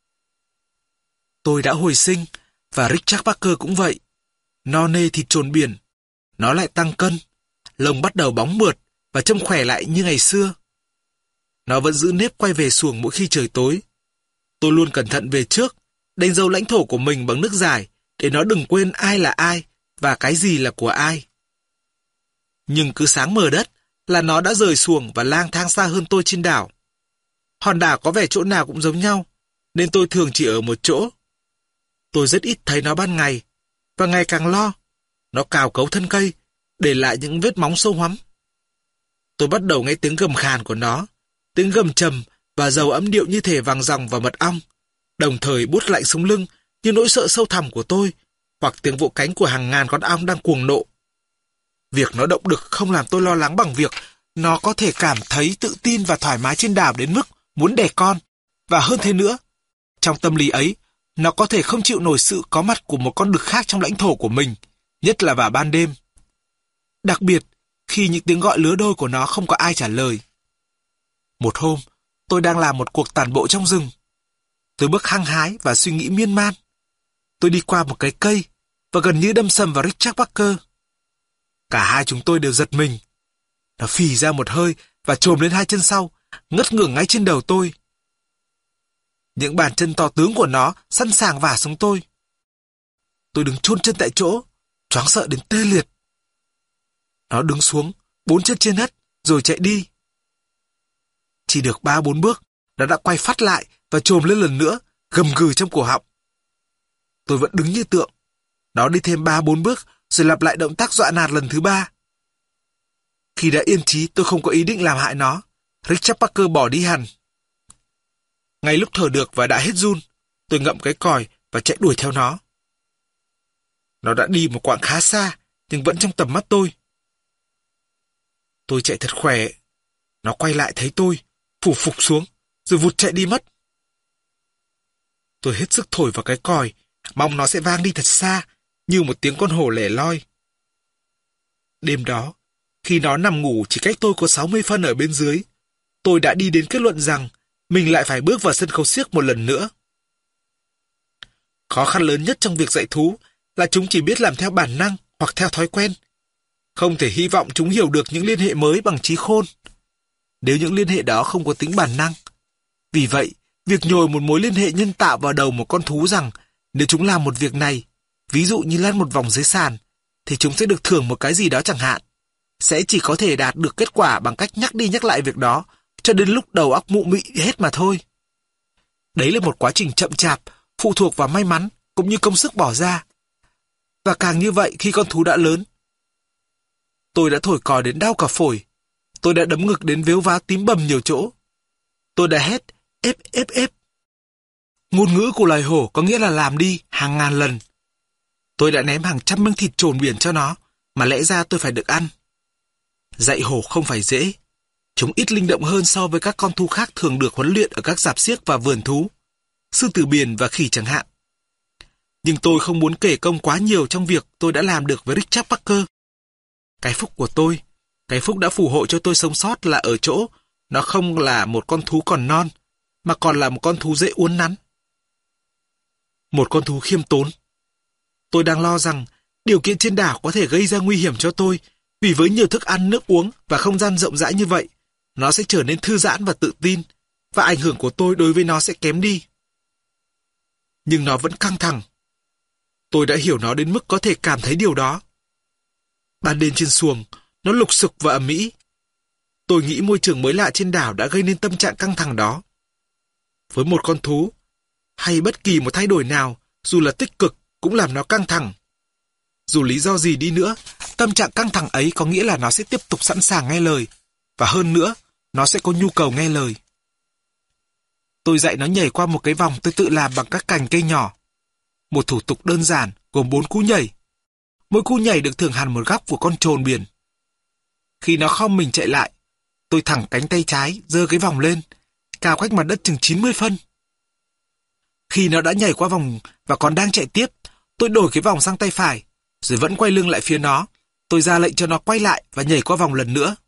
Tôi đã hồi sinh, và Richard Parker cũng vậy. No nê thịt trồn biển. Nó lại tăng cân, lông bắt đầu bóng mượt và trông khỏe lại như ngày xưa. Nó vẫn giữ nếp quay về xuồng mỗi khi trời tối. Tôi luôn cẩn thận về trước, đánh dấu lãnh thổ của mình bằng nước giải để nó đừng quên ai là ai và cái gì là của ai. Nhưng cứ sáng mờ đất là nó đã rời xuồng và lang thang xa hơn tôi trên đảo. Hòn đảo có vẻ chỗ nào cũng giống nhau, nên tôi thường chỉ ở một chỗ. Tôi rất ít thấy nó ban ngày, và ngày càng lo. Nó cào cấu thân cây, để lại những vết móng sâu hoắm. Tôi bắt đầu nghe tiếng gầm khàn của nó, tiếng gầm trầm và dầu âm điệu như thể vàng ròng và mật ong, đồng thời buốt lạnh sống lưng như nỗi sợ sâu thẳm của tôi, hoặc tiếng vỗ cánh của hàng ngàn con ong đang cuồng nộ. Việc nó động đực không làm tôi lo lắng bằng việc nó có thể cảm thấy tự tin và thoải mái trên đảo đến mức muốn đẻ con. Và hơn thế nữa, trong tâm lý ấy, nó có thể không chịu nổi sự có mặt của một con đực khác trong lãnh thổ của mình, nhất là vào ban đêm. Đặc biệt, khi những tiếng gọi lứa đôi của nó không có ai trả lời. Một hôm, tôi đang làm một cuộc tản bộ trong rừng. Tôi bước hăng hái và suy nghĩ miên man. Tôi đi qua một cái cây và gần như đâm sầm vào Richard Parker. Cả hai chúng tôi đều giật mình. Nó phì ra một hơi và chồm lên hai chân sau, ngất ngưởng ngay trên đầu tôi. Những bàn chân to tướng của nó sẵn sàng vả xuống tôi. Tôi đứng chôn chân tại chỗ, choáng sợ đến tê liệt. Nó đứng xuống, 4 chân trên đất, rồi chạy đi. Chỉ được 3-4 bước, nó đã quay phát lại và chồm lên lần nữa, gầm gừ trong cổ họng. Tôi vẫn đứng như tượng. Nó đi thêm 3-4 bước, rồi lặp lại động tác dọa nạt lần thứ 3. Khi đã yên trí tôi không có ý định làm hại nó, Richard Parker bỏ đi hẳn. Ngay lúc thở được và đã hết run, tôi ngậm cái còi và chạy đuổi theo nó. Nó đã đi một quãng khá xa, nhưng vẫn trong tầm mắt tôi. Tôi chạy thật khỏe. Nó quay lại thấy tôi, phủ phục xuống, rồi vụt chạy đi mất. Tôi hết sức thổi vào cái còi, mong nó sẽ vang đi thật xa, như một tiếng con hổ lẻ loi. Đêm đó, khi nó nằm ngủ chỉ cách tôi có 60 phân ở bên dưới, tôi đã đi đến kết luận rằng mình lại phải bước vào sân khấu xiếc một lần nữa. Khó khăn lớn nhất trong việc dạy thú là chúng chỉ biết làm theo bản năng hoặc theo thói quen. Không thể hy vọng chúng hiểu được những liên hệ mới bằng trí khôn, nếu những liên hệ đó không có tính bản năng. Vì vậy, việc nhồi một mối liên hệ nhân tạo vào đầu một con thú rằng nếu chúng làm một việc này, ví dụ như lăn một vòng dưới sàn, thì chúng sẽ được thưởng một cái gì đó chẳng hạn, sẽ chỉ có thể đạt được kết quả bằng cách nhắc đi nhắc lại việc đó cho đến lúc đầu óc mụ mị hết mà thôi. Đấy là một quá trình chậm chạp, phụ thuộc vào may mắn cũng như công sức bỏ ra. Và càng như vậy khi con thú đã lớn. Tôi đã thổi còi đến đau cả phổi. Tôi đã đấm ngực đến vếu vá tím bầm nhiều chỗ. Tôi đã hét ép ép ép. Ngôn ngữ của loài hổ có nghĩa là làm đi hàng ngàn lần. Tôi đã ném hàng trăm miếng thịt trồn biển cho nó, mà lẽ ra tôi phải được ăn. Dạy hổ không phải dễ. Chúng ít linh động hơn so với các con thú khác thường được huấn luyện ở các rạp xiếc và vườn thú, sư tử biển và khỉ chẳng hạn. Nhưng tôi không muốn kể công quá nhiều trong việc tôi đã làm được với Richard Parker. Cái phúc của tôi, cái phúc đã phù hộ cho tôi sống sót là ở chỗ nó không là một con thú còn non, mà còn là một con thú dễ uốn nắn. Một con thú khiêm tốn. Tôi đang lo rằng điều kiện trên đảo có thể gây ra nguy hiểm cho tôi, vì với nhiều thức ăn, nước uống và không gian rộng rãi như vậy, nó sẽ trở nên thư giãn và tự tin, và ảnh hưởng của tôi đối với nó sẽ kém đi. Nhưng nó vẫn căng thẳng. Tôi đã hiểu nó đến mức có thể cảm thấy điều đó. Ban đêm trên xuồng, nó lục xục và ầm ĩ. Tôi nghĩ môi trường mới lạ trên đảo đã gây nên tâm trạng căng thẳng đó. Với một con thú, hay bất kỳ một thay đổi nào, dù là tích cực, cũng làm nó căng thẳng. Dù lý do gì đi nữa, tâm trạng căng thẳng ấy có nghĩa là nó sẽ tiếp tục sẵn sàng nghe lời, và hơn nữa, nó sẽ có nhu cầu nghe lời. Tôi dạy nó nhảy qua một cái vòng tôi tự làm bằng các cành cây nhỏ. Một thủ tục đơn giản gồm 4 cú nhảy. Mỗi cú nhảy được thưởng hẳn một góc của con trồn biển. Khi nó khom mình chạy lại, tôi thẳng cánh tay trái, giơ cái vòng lên, cao cách mặt đất chừng 90 phân. Khi nó đã nhảy qua vòng và còn đang chạy tiếp, tôi đổi cái vòng sang tay phải, rồi vẫn quay lưng lại phía nó. Tôi ra lệnh cho nó quay lại và nhảy qua vòng lần nữa.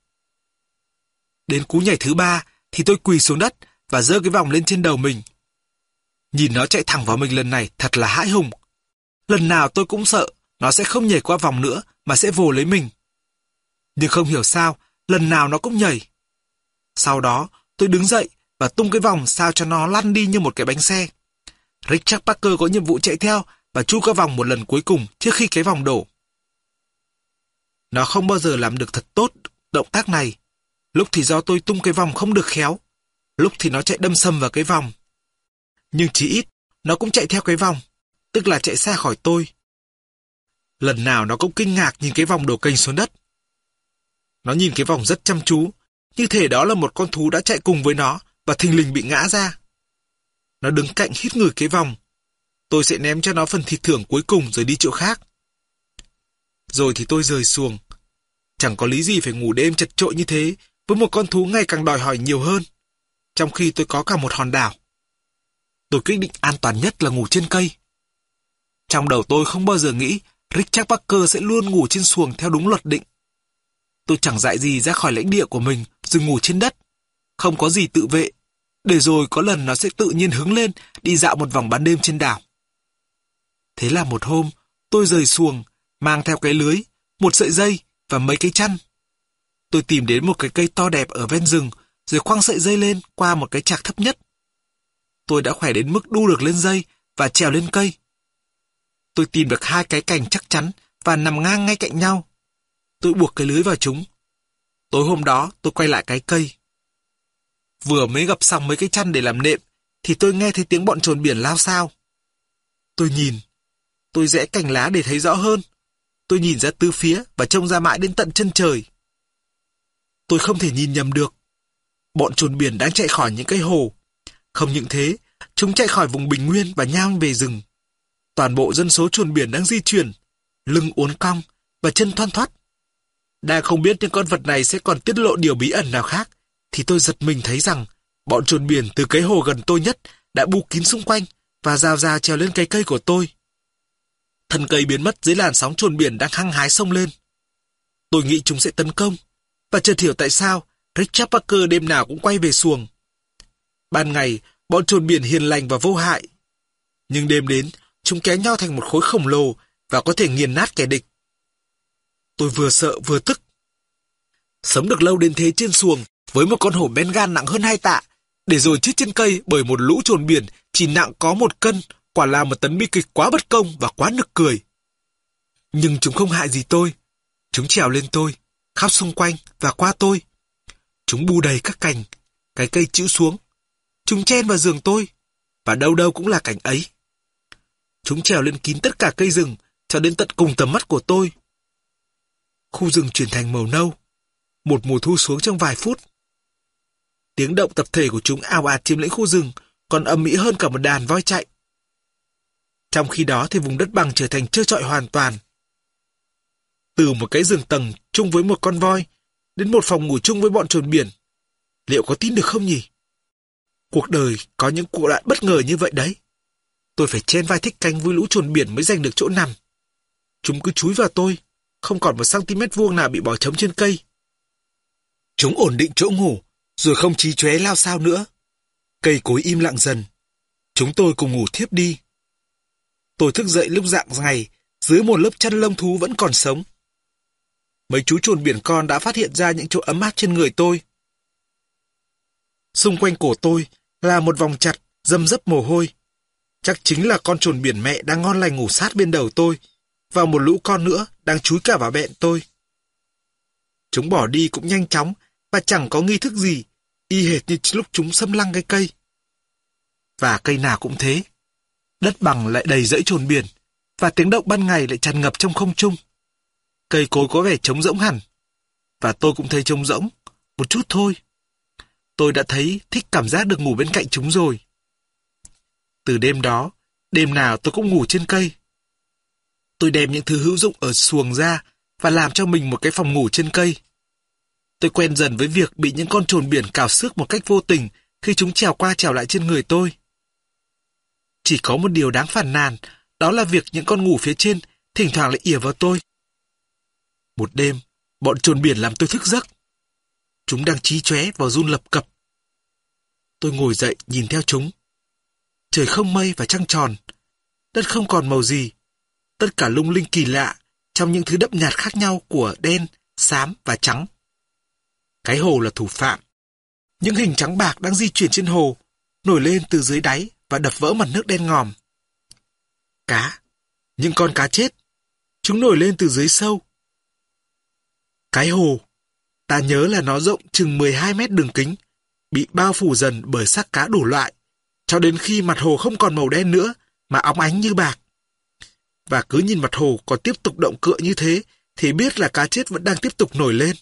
Đến cú nhảy thứ 3 thì tôi quỳ xuống đất và giơ cái vòng lên trên đầu mình. Nhìn nó chạy thẳng vào mình lần này thật là hãi hùng. Lần nào tôi cũng sợ nó sẽ không nhảy qua vòng nữa mà sẽ vồ lấy mình. Nhưng không hiểu sao, lần nào nó cũng nhảy. Sau đó, tôi đứng dậy và tung cái vòng sao cho nó lăn đi như một cái bánh xe. Richard Parker có nhiệm vụ chạy theo và chu cái vòng một lần cuối cùng trước khi cái vòng đổ. Nó không bao giờ làm được thật tốt động tác này. Lúc thì do tôi tung cái vòng không được khéo, lúc thì nó chạy đâm sầm vào cái vòng. Nhưng chí ít, nó cũng chạy theo cái vòng, tức là chạy xa khỏi tôi. Lần nào nó cũng kinh ngạc nhìn cái vòng đổ kênh xuống đất. Nó nhìn cái vòng rất chăm chú, như thể đó là một con thú đã chạy cùng với nó và thình lình bị ngã ra. Nó đứng cạnh hít ngửi cái vòng. Tôi sẽ ném cho nó phần thịt thưởng cuối cùng rồi đi chỗ khác. Rồi thì tôi rời xuồng. Chẳng có lý gì phải ngủ đêm chật chội như thế với một con thú ngày càng đòi hỏi nhiều hơn, trong khi tôi có cả một hòn đảo. Tôi quyết định an toàn nhất là ngủ trên cây. Trong đầu tôi không bao giờ nghĩ Richard Parker sẽ luôn ngủ trên xuồng theo đúng luật định. Tôi chẳng dại gì ra khỏi lãnh địa của mình rồi ngủ trên đất. Không có gì tự vệ, để rồi có lần nó sẽ tự nhiên hứng lên đi dạo một vòng ban đêm trên đảo. Thế là một hôm, tôi rời xuồng, mang theo cái lưới, một sợi dây và mấy cái chăn. Tôi tìm đến một cái cây to đẹp ở ven rừng, rồi quăng sợi dây lên qua một cái chạc thấp nhất. Tôi đã khỏe đến mức đu được lên dây và trèo lên cây. Tôi tìm được hai cái cành chắc chắn và nằm ngang ngay cạnh nhau. Tôi buộc cái lưới vào chúng. Tối hôm đó tôi quay lại cái cây. Vừa mới gập xong mấy cái chăn để làm nệm, thì tôi nghe thấy tiếng bọn chồn biển lao xao. Tôi nhìn. Tôi rẽ cành lá để thấy rõ hơn. Tôi nhìn ra tứ phía và trông ra mãi đến tận chân trời. Tôi không thể nhìn nhầm được. Bọn chồn biển đang chạy khỏi những cái hồ. Không những thế, chúng chạy khỏi vùng bình nguyên và nhao về rừng. Toàn bộ dân số chồn biển đang di chuyển, lưng uốn cong và chân thoăn thoắt. Đang không biết những con vật này sẽ còn tiết lộ điều bí ẩn nào khác, thì tôi giật mình thấy rằng bọn chồn biển từ cái hồ gần tôi nhất đã bu kín xung quanh và rào rào trèo lên cái cây của tôi. Thân cây biến mất dưới làn sóng chồn biển đang hăng hái xông lên. Tôi nghĩ chúng sẽ tấn công, và chợt hiểu tại sao Richard Parker đêm nào cũng quay về xuồng. Ban ngày, bọn chồn biển hiền lành và vô hại. Nhưng đêm đến, chúng kéo nhau thành một khối khổng lồ và có thể nghiền nát kẻ địch. Tôi vừa sợ vừa tức. Sống được lâu đến thế trên xuồng với một con hổ Bengal nặng hơn 2 tạ, để rồi chết trên cây bởi một lũ chồn biển chỉ nặng có 1 cân, quả là một tấn bi kịch quá bất công và quá nực cười. Nhưng chúng không hại gì tôi. Chúng trèo lên tôi, khắp xung quanh và qua tôi. Chúng bù đầy các cành, cái cây chĩu xuống. Chúng chen vào giường tôi, và đâu đâu cũng là cảnh ấy. Chúng trèo lên kín tất cả cây rừng, cho đến tận cùng tầm mắt của tôi. Khu rừng chuyển thành màu nâu. Một mùa thu xuống trong vài phút. Tiếng động tập thể của chúng ào ạt chiếm lĩnh khu rừng, còn âm ĩ hơn cả một đàn voi chạy. Trong khi đó thì vùng đất bằng trở thành trơ trọi hoàn toàn. Từ một cái giường tầng chung với một con voi, đến một phòng ngủ chung với bọn chồn biển. Liệu có tin được không nhỉ? Cuộc đời có những cuộc đại bất ngờ như vậy đấy. Tôi phải chen vai thích cánh với lũ chồn biển mới giành được chỗ nằm. Chúng cứ chúi vào tôi, không còn 1 cm vuông nào bị bỏ trống trên cây. Chúng ổn định chỗ ngủ, rồi không chí chóe lao sao nữa. Cây cối im lặng dần. Chúng tôi cùng ngủ thiếp đi. Tôi thức dậy lúc rạng ngày, dưới một lớp chăn lông thú vẫn còn sống. Mấy chú chồn biển con đã phát hiện ra những chỗ ấm áp trên người tôi. Xung quanh cổ tôi là một vòng chặt, râm rấp mồ hôi. Chắc chính là con chồn biển mẹ đang ngon lành ngủ sát bên đầu tôi, và một lũ con nữa đang chúi cả vào bẹn tôi. Chúng bỏ đi cũng nhanh chóng và chẳng có nghi thức gì, y hệt như lúc chúng xâm lăng cái cây. Và cây nào cũng thế. Đất bằng lại đầy rẫy chồn biển, và tiếng động ban ngày lại tràn ngập trong không trung. Cây cối có vẻ trống rỗng hẳn, và tôi cũng thấy trống rỗng, một chút thôi. Tôi đã thấy thích cảm giác được ngủ bên cạnh chúng rồi. Từ đêm đó, đêm nào tôi cũng ngủ trên cây. Tôi đem những thứ hữu dụng ở xuồng ra và làm cho mình một cái phòng ngủ trên cây. Tôi quen dần với việc bị những con chồn biển cào xước một cách vô tình khi chúng trèo qua trèo lại trên người tôi. Chỉ có một điều đáng phàn nàn, đó là việc những con ngủ phía trên thỉnh thoảng lại ỉa vào tôi. Một đêm, bọn chồn biển làm tôi thức giấc. Chúng đang chí chóe và run lập cập. Tôi ngồi dậy nhìn theo chúng. Trời không mây và trăng tròn. Đất không còn màu gì. Tất cả lung linh kỳ lạ trong những thứ đậm nhạt khác nhau của đen, xám và trắng. Cái hồ là thủ phạm. Những hình trắng bạc đang di chuyển trên hồ, nổi lên từ dưới đáy và đập vỡ mặt nước đen ngòm. Cá. Những con cá chết. Chúng nổi lên từ dưới sâu. Cái hồ. Ta nhớ là nó rộng chừng 12 mét đường kính, bị bao phủ dần bởi xác cá đủ loại, cho đến khi mặt hồ không còn màu đen nữa, mà óng ánh như bạc. Và cứ nhìn mặt hồ còn tiếp tục động cựa như thế, thì biết là cá chết vẫn đang tiếp tục nổi lên.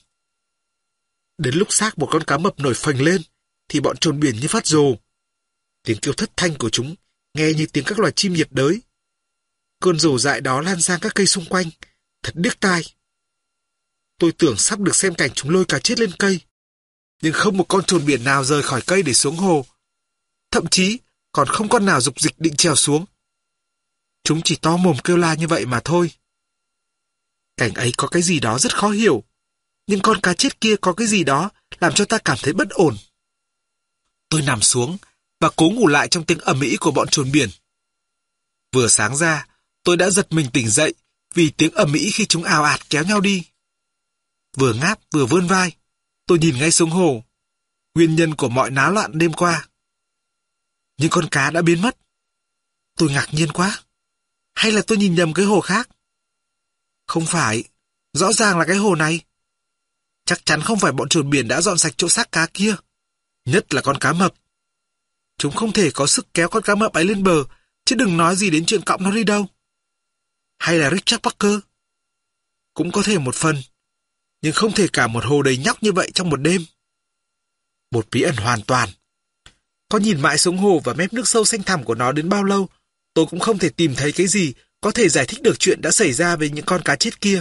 Đến lúc xác một con cá mập nổi phành lên, thì bọn chồn biển như phát rồ. Tiếng kêu thất thanh của chúng nghe như tiếng các loài chim nhiệt đới. Cơn rồ dại đó lan sang các cây xung quanh, thật điếc tai. Tôi tưởng sắp được xem cảnh chúng lôi cá chết lên cây, nhưng không một con chồn biển nào rời khỏi cây để xuống hồ. Thậm chí còn không con nào dục dịch định trèo xuống. Chúng chỉ to mồm kêu la như vậy mà thôi. Cảnh ấy có cái gì đó rất khó hiểu, nhưng con cá chết kia có cái gì đó làm cho ta cảm thấy bất ổn. Tôi nằm xuống và cố ngủ lại trong tiếng ầm ĩ của bọn chồn biển. Vừa sáng ra, tôi đã giật mình tỉnh dậy vì tiếng ầm ĩ khi chúng ào ạt kéo nhau đi. Vừa ngáp vừa vươn vai, tôi nhìn ngay xuống hồ, nguyên nhân của mọi náo loạn đêm qua. Nhưng con cá đã biến mất. Tôi ngạc nhiên quá. Hay là tôi nhìn nhầm cái hồ khác? Không phải, rõ ràng là cái hồ này. Chắc chắn không phải bọn chồn biển đã dọn sạch chỗ xác cá kia, nhất là con cá mập. Chúng không thể có sức kéo con cá mập ấy lên bờ, chứ đừng nói gì đến chuyện cõng nó đi đâu. Hay là Richard Parker? Cũng có thể một phần, nhưng không thể cả một hồ đầy nhóc như vậy trong một đêm. Một bí ẩn hoàn toàn. Có nhìn mãi xuống hồ và mép nước sâu xanh thẳm của nó đến bao lâu, tôi cũng không thể tìm thấy cái gì có thể giải thích được chuyện đã xảy ra với những con cá chết kia.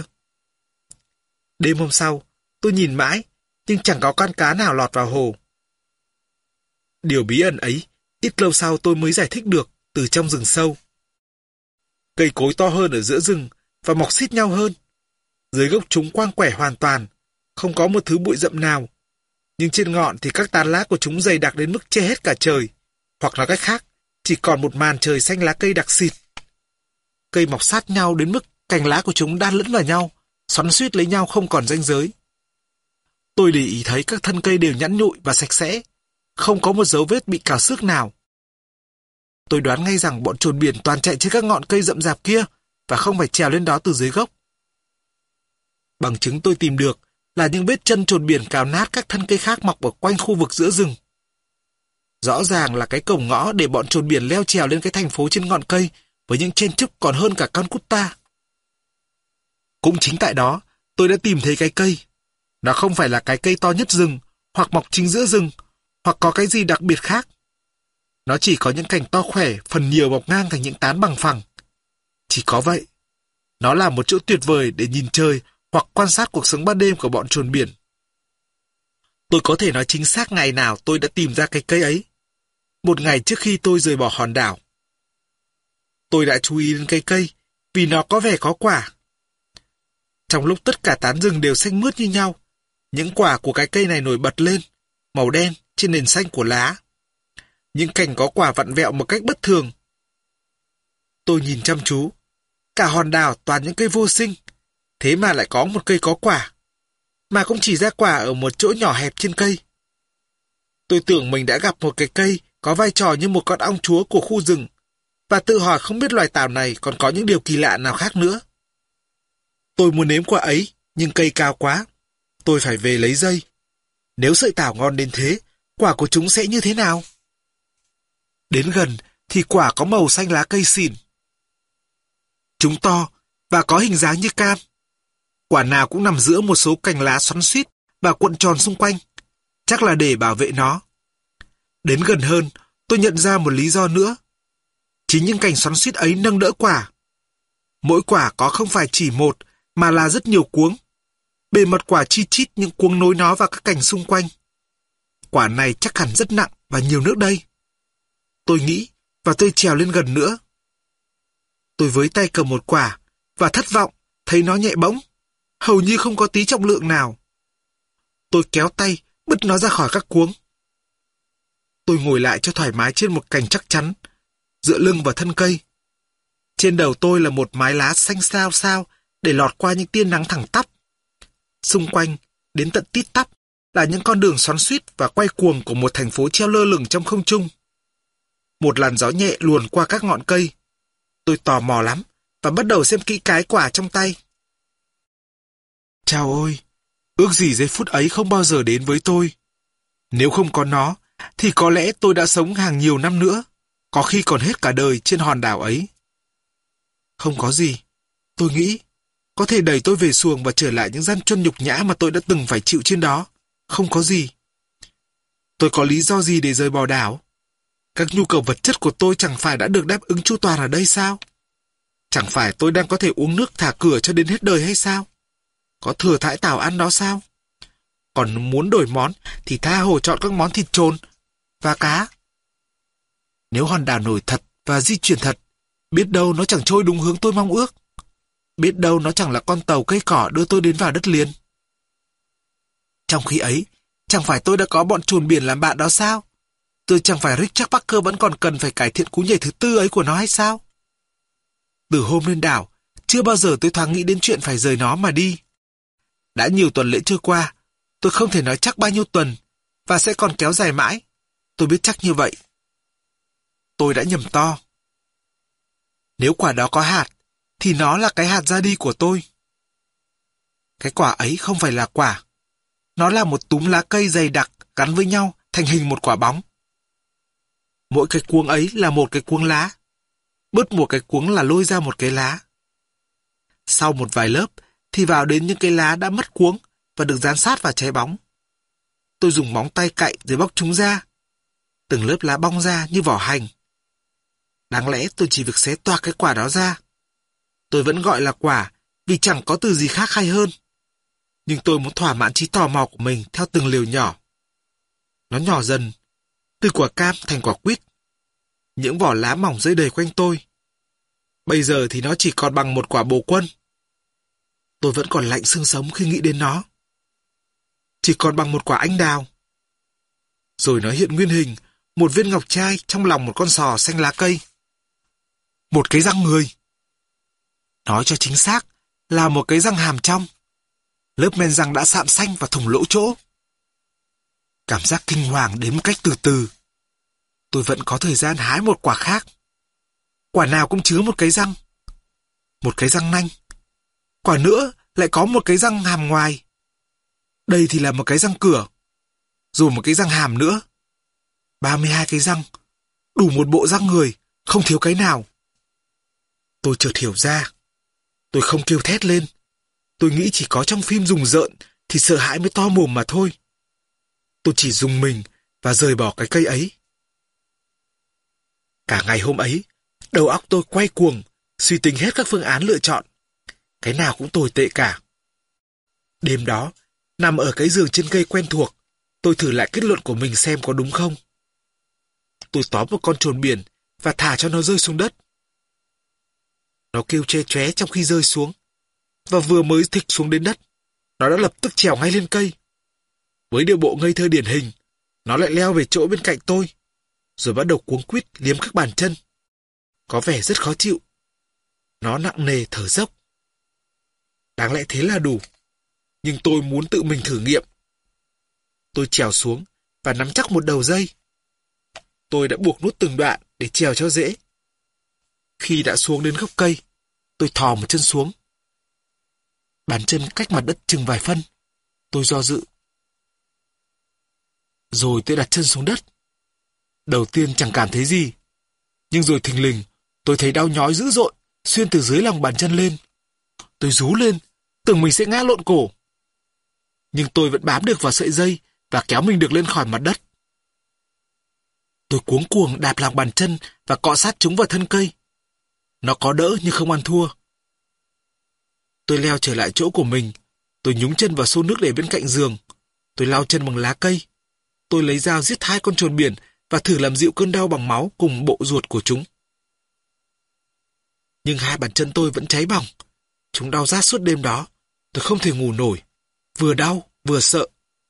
Đêm hôm sau, tôi nhìn mãi, nhưng chẳng có con cá nào lọt vào hồ. Điều bí ẩn ấy, ít lâu sau tôi mới giải thích được từ trong rừng sâu. Cây cối to hơn ở giữa rừng và mọc xít nhau hơn. Dưới gốc chúng quang quẻ hoàn toàn, không có một thứ bụi rậm nào. Nhưng trên ngọn thì các tán lá của chúng dày đặc đến mức che hết cả trời. Hoặc nói cách khác, chỉ còn một màn trời xanh lá cây đặc xịt. Cây mọc sát nhau đến mức cành lá của chúng đan lẫn vào nhau, xoắn xuýt lấy nhau không còn ranh giới. Tôi để ý thấy các thân cây đều nhẵn nhụi và sạch sẽ, không có một dấu vết bị cào xước nào. Tôi đoán ngay rằng bọn chồn biển toàn chạy trên các ngọn cây rậm rạp kia và không phải trèo lên đó từ dưới gốc. Bằng chứng tôi tìm được là những vết chân chồn biển cào nát các thân cây khác mọc ở quanh khu vực giữa rừng. Rõ ràng là cái cổng ngõ để bọn chồn biển leo trèo lên cái thành phố trên ngọn cây với những chen chúc còn hơn cả con cút ta. Cũng chính tại đó, tôi đã tìm thấy cái cây. Nó không phải là cái cây to nhất rừng, hoặc mọc chính giữa rừng, hoặc có cái gì đặc biệt khác. Nó chỉ có những cành to khỏe, phần nhiều mọc ngang thành những tán bằng phẳng. Chỉ có vậy. Nó là một chỗ tuyệt vời để nhìn trời hoặc quan sát cuộc sống ban đêm của bọn chồn biển. Tôi có thể nói chính xác ngày nào tôi đã tìm ra cái cây ấy. Một ngày trước khi tôi rời bỏ hòn đảo. Tôi đã chú ý đến cây cây vì nó có vẻ có quả. Trong lúc tất cả tán rừng đều xanh mướt như nhau, những quả của cái cây này nổi bật lên, màu đen trên nền xanh của lá. Những cành có quả vặn vẹo một cách bất thường. Tôi nhìn chăm chú. Cả hòn đảo toàn những cây vô sinh, thế mà lại có một cây có quả, mà cũng chỉ ra quả ở một chỗ nhỏ hẹp trên cây. Tôi tưởng mình đã gặp một cái cây có vai trò như một con ong chúa của khu rừng, và tự hỏi không biết loài tảo này còn có những điều kỳ lạ nào khác nữa. Tôi muốn nếm quả ấy, nhưng cây cao quá. Tôi phải về lấy dây. Nếu sợi tảo ngon đến thế, quả của chúng sẽ như thế nào? Đến gần thì quả có màu xanh lá cây xỉn. Chúng to và có hình dáng như cam. Quả nào cũng nằm giữa một số cành lá xoắn xuýt và cuộn tròn xung quanh, chắc là để bảo vệ nó. Đến gần hơn, tôi nhận ra một lý do nữa. Chính những cành xoắn xuýt ấy nâng đỡ quả. Mỗi quả có không phải chỉ một, mà là rất nhiều cuống. Bề mặt quả chi chít những cuống nối nó vào các cành xung quanh. Quả này chắc hẳn rất nặng và nhiều nước đây. Tôi nghĩ, và tôi trèo lên gần nữa. Tôi với tay cầm một quả, và thất vọng, thấy nó nhẹ bỗng, hầu như không có tí trọng lượng nào. Tôi kéo tay, bứt nó ra khỏi các cuống. Tôi ngồi lại cho thoải mái trên một cành chắc chắn, dựa lưng vào thân cây. Trên đầu tôi là một mái lá xanh xao xao để lọt qua những tia nắng thẳng tắp. Xung quanh, đến tận tít tắp, là những con đường xoắn xuýt và quay cuồng của một thành phố treo lơ lửng trong không trung. Một làn gió nhẹ luồn qua các ngọn cây. Tôi tò mò lắm và bắt đầu xem kỹ cái quả trong tay. Chao ôi, ước gì giây phút ấy không bao giờ đến với tôi. Nếu không có nó, thì có lẽ tôi đã sống hàng nhiều năm nữa. Có khi còn hết cả đời trên hòn đảo ấy. Không có gì. Tôi nghĩ, có thể đẩy tôi về xuồng và trở lại những gian truân nhục nhã mà tôi đã từng phải chịu trên đó. Không có gì. Tôi có lý do gì để rời bỏ đảo? Các nhu cầu vật chất của tôi chẳng phải đã được đáp ứng chu toàn ở đây sao? Chẳng phải tôi đang có thể uống nước thả cửa cho đến hết đời hay sao? Có thừa thãi tảo ăn đó sao? Còn muốn đổi món thì tha hồ chọn các món thịt trồn và cá. Nếu hòn đảo nổi thật và di chuyển thật, biết đâu nó chẳng trôi đúng hướng tôi mong ước. Biết đâu nó chẳng là con tàu cây cỏ đưa tôi đến vào đất liền. Trong khi ấy, chẳng phải tôi đã có bọn trồn biển làm bạn đó sao? Tôi chẳng phải Richard Parker vẫn còn cần phải cải thiện cú nhảy thứ tư ấy của nó hay sao? Từ hôm lên đảo, chưa bao giờ tôi thoáng nghĩ đến chuyện phải rời nó mà đi. Đã nhiều tuần lễ trôi qua, tôi không thể nói chắc bao nhiêu tuần, và sẽ còn kéo dài mãi. Tôi biết chắc như vậy. Tôi đã nhầm to. Nếu quả đó có hạt, thì nó là cái hạt ra đi của tôi. Cái quả ấy không phải là quả. Nó là một túm lá cây dày đặc gắn với nhau thành hình một quả bóng. Mỗi cái cuống ấy là một cái cuống lá. Bứt một cái cuống là lôi ra một cái lá. Sau một vài lớp thì vào đến những cái lá đã mất cuống và được dán sát vào trái bóng. Tôi dùng móng tay cạy rồi bóc chúng ra. Từng lớp lá bong ra như vỏ hành. Đáng lẽ tôi chỉ việc xé toạc cái quả đó ra. Tôi vẫn gọi là quả vì chẳng có từ gì khác hay hơn. Nhưng tôi muốn thỏa mãn trí tò mò của mình theo từng liều nhỏ. Nó nhỏ dần, từ quả cam thành quả quýt. Những vỏ lá mỏng rơi đầy quanh tôi. Bây giờ thì nó chỉ còn bằng một quả bồ quân. Tôi vẫn còn lạnh xương sống khi nghĩ đến nó. Chỉ còn bằng một quả anh đào. Rồi nó hiện nguyên hình, một viên ngọc trai trong lòng một con sò xanh lá cây. Một cái răng người. Nói cho chính xác là một cái răng hàm trong. Lớp men răng đã sạm xanh và thủng lỗ chỗ. Cảm giác kinh hoàng đến một cách từ từ. Tôi vẫn có thời gian hái một quả khác. Quả nào cũng chứa một cái răng. Một cái răng nanh. Quả nữa lại có một cái răng hàm ngoài. Đây thì là một cái răng cửa. Rồi một cái răng hàm nữa. 32 cái răng. Đủ một bộ răng người, không thiếu cái nào. Tôi chợt hiểu ra. Tôi không kêu thét lên. Tôi nghĩ chỉ có trong phim rùng rợn thì sợ hãi mới to mồm mà thôi. Tôi chỉ rùng mình và rời bỏ cái cây ấy. Cả ngày hôm ấy, đầu óc tôi quay cuồng, suy tính hết các phương án lựa chọn. Cái nào cũng tồi tệ cả. Đêm đó, nằm ở cái giường trên cây quen thuộc, tôi thử lại kết luận của mình xem có đúng không. Tôi tóm một con trồn biển và thả cho nó rơi xuống đất. Nó kêu che chóe trong khi rơi xuống, và vừa mới thịch xuống đến đất, nó đã lập tức trèo ngay lên cây. Với điệu bộ ngây thơ điển hình, nó lại leo về chỗ bên cạnh tôi, rồi bắt đầu cuống quýt liếm các bàn chân. Có vẻ rất khó chịu. Nó nặng nề thở dốc. Đáng lẽ thế là đủ, nhưng tôi muốn tự mình thử nghiệm. Tôi trèo xuống và nắm chắc một đầu dây. Tôi đã buộc nút từng đoạn để trèo cho dễ. Khi đã xuống đến gốc cây, tôi thò một chân xuống. Bàn chân cách mặt đất chừng vài phân. Tôi do dự. Rồi tôi đặt chân xuống đất. Đầu tiên chẳng cảm thấy gì. Nhưng rồi thình lình, tôi thấy đau nhói dữ dội, xuyên từ dưới lòng bàn chân lên. Tôi rú lên, tưởng mình sẽ ngã lộn cổ. Nhưng tôi vẫn bám được vào sợi dây và kéo mình được lên khỏi mặt đất. Tôi cuống cuồng đạp lòng bàn chân và cọ sát chúng vào thân cây. Nó có đỡ nhưng không ăn thua. Tôi leo trở lại chỗ của mình. Tôi nhúng chân vào xô nước để bên cạnh giường. Tôi lau chân bằng lá cây. Tôi lấy dao giết 2 con trồn biển và thử làm dịu cơn đau bằng máu cùng bộ ruột của chúng. Nhưng 2 bàn chân tôi vẫn cháy bỏng. Chúng đau rát suốt đêm đó. Tôi không thể ngủ nổi. Vừa đau, vừa sợ.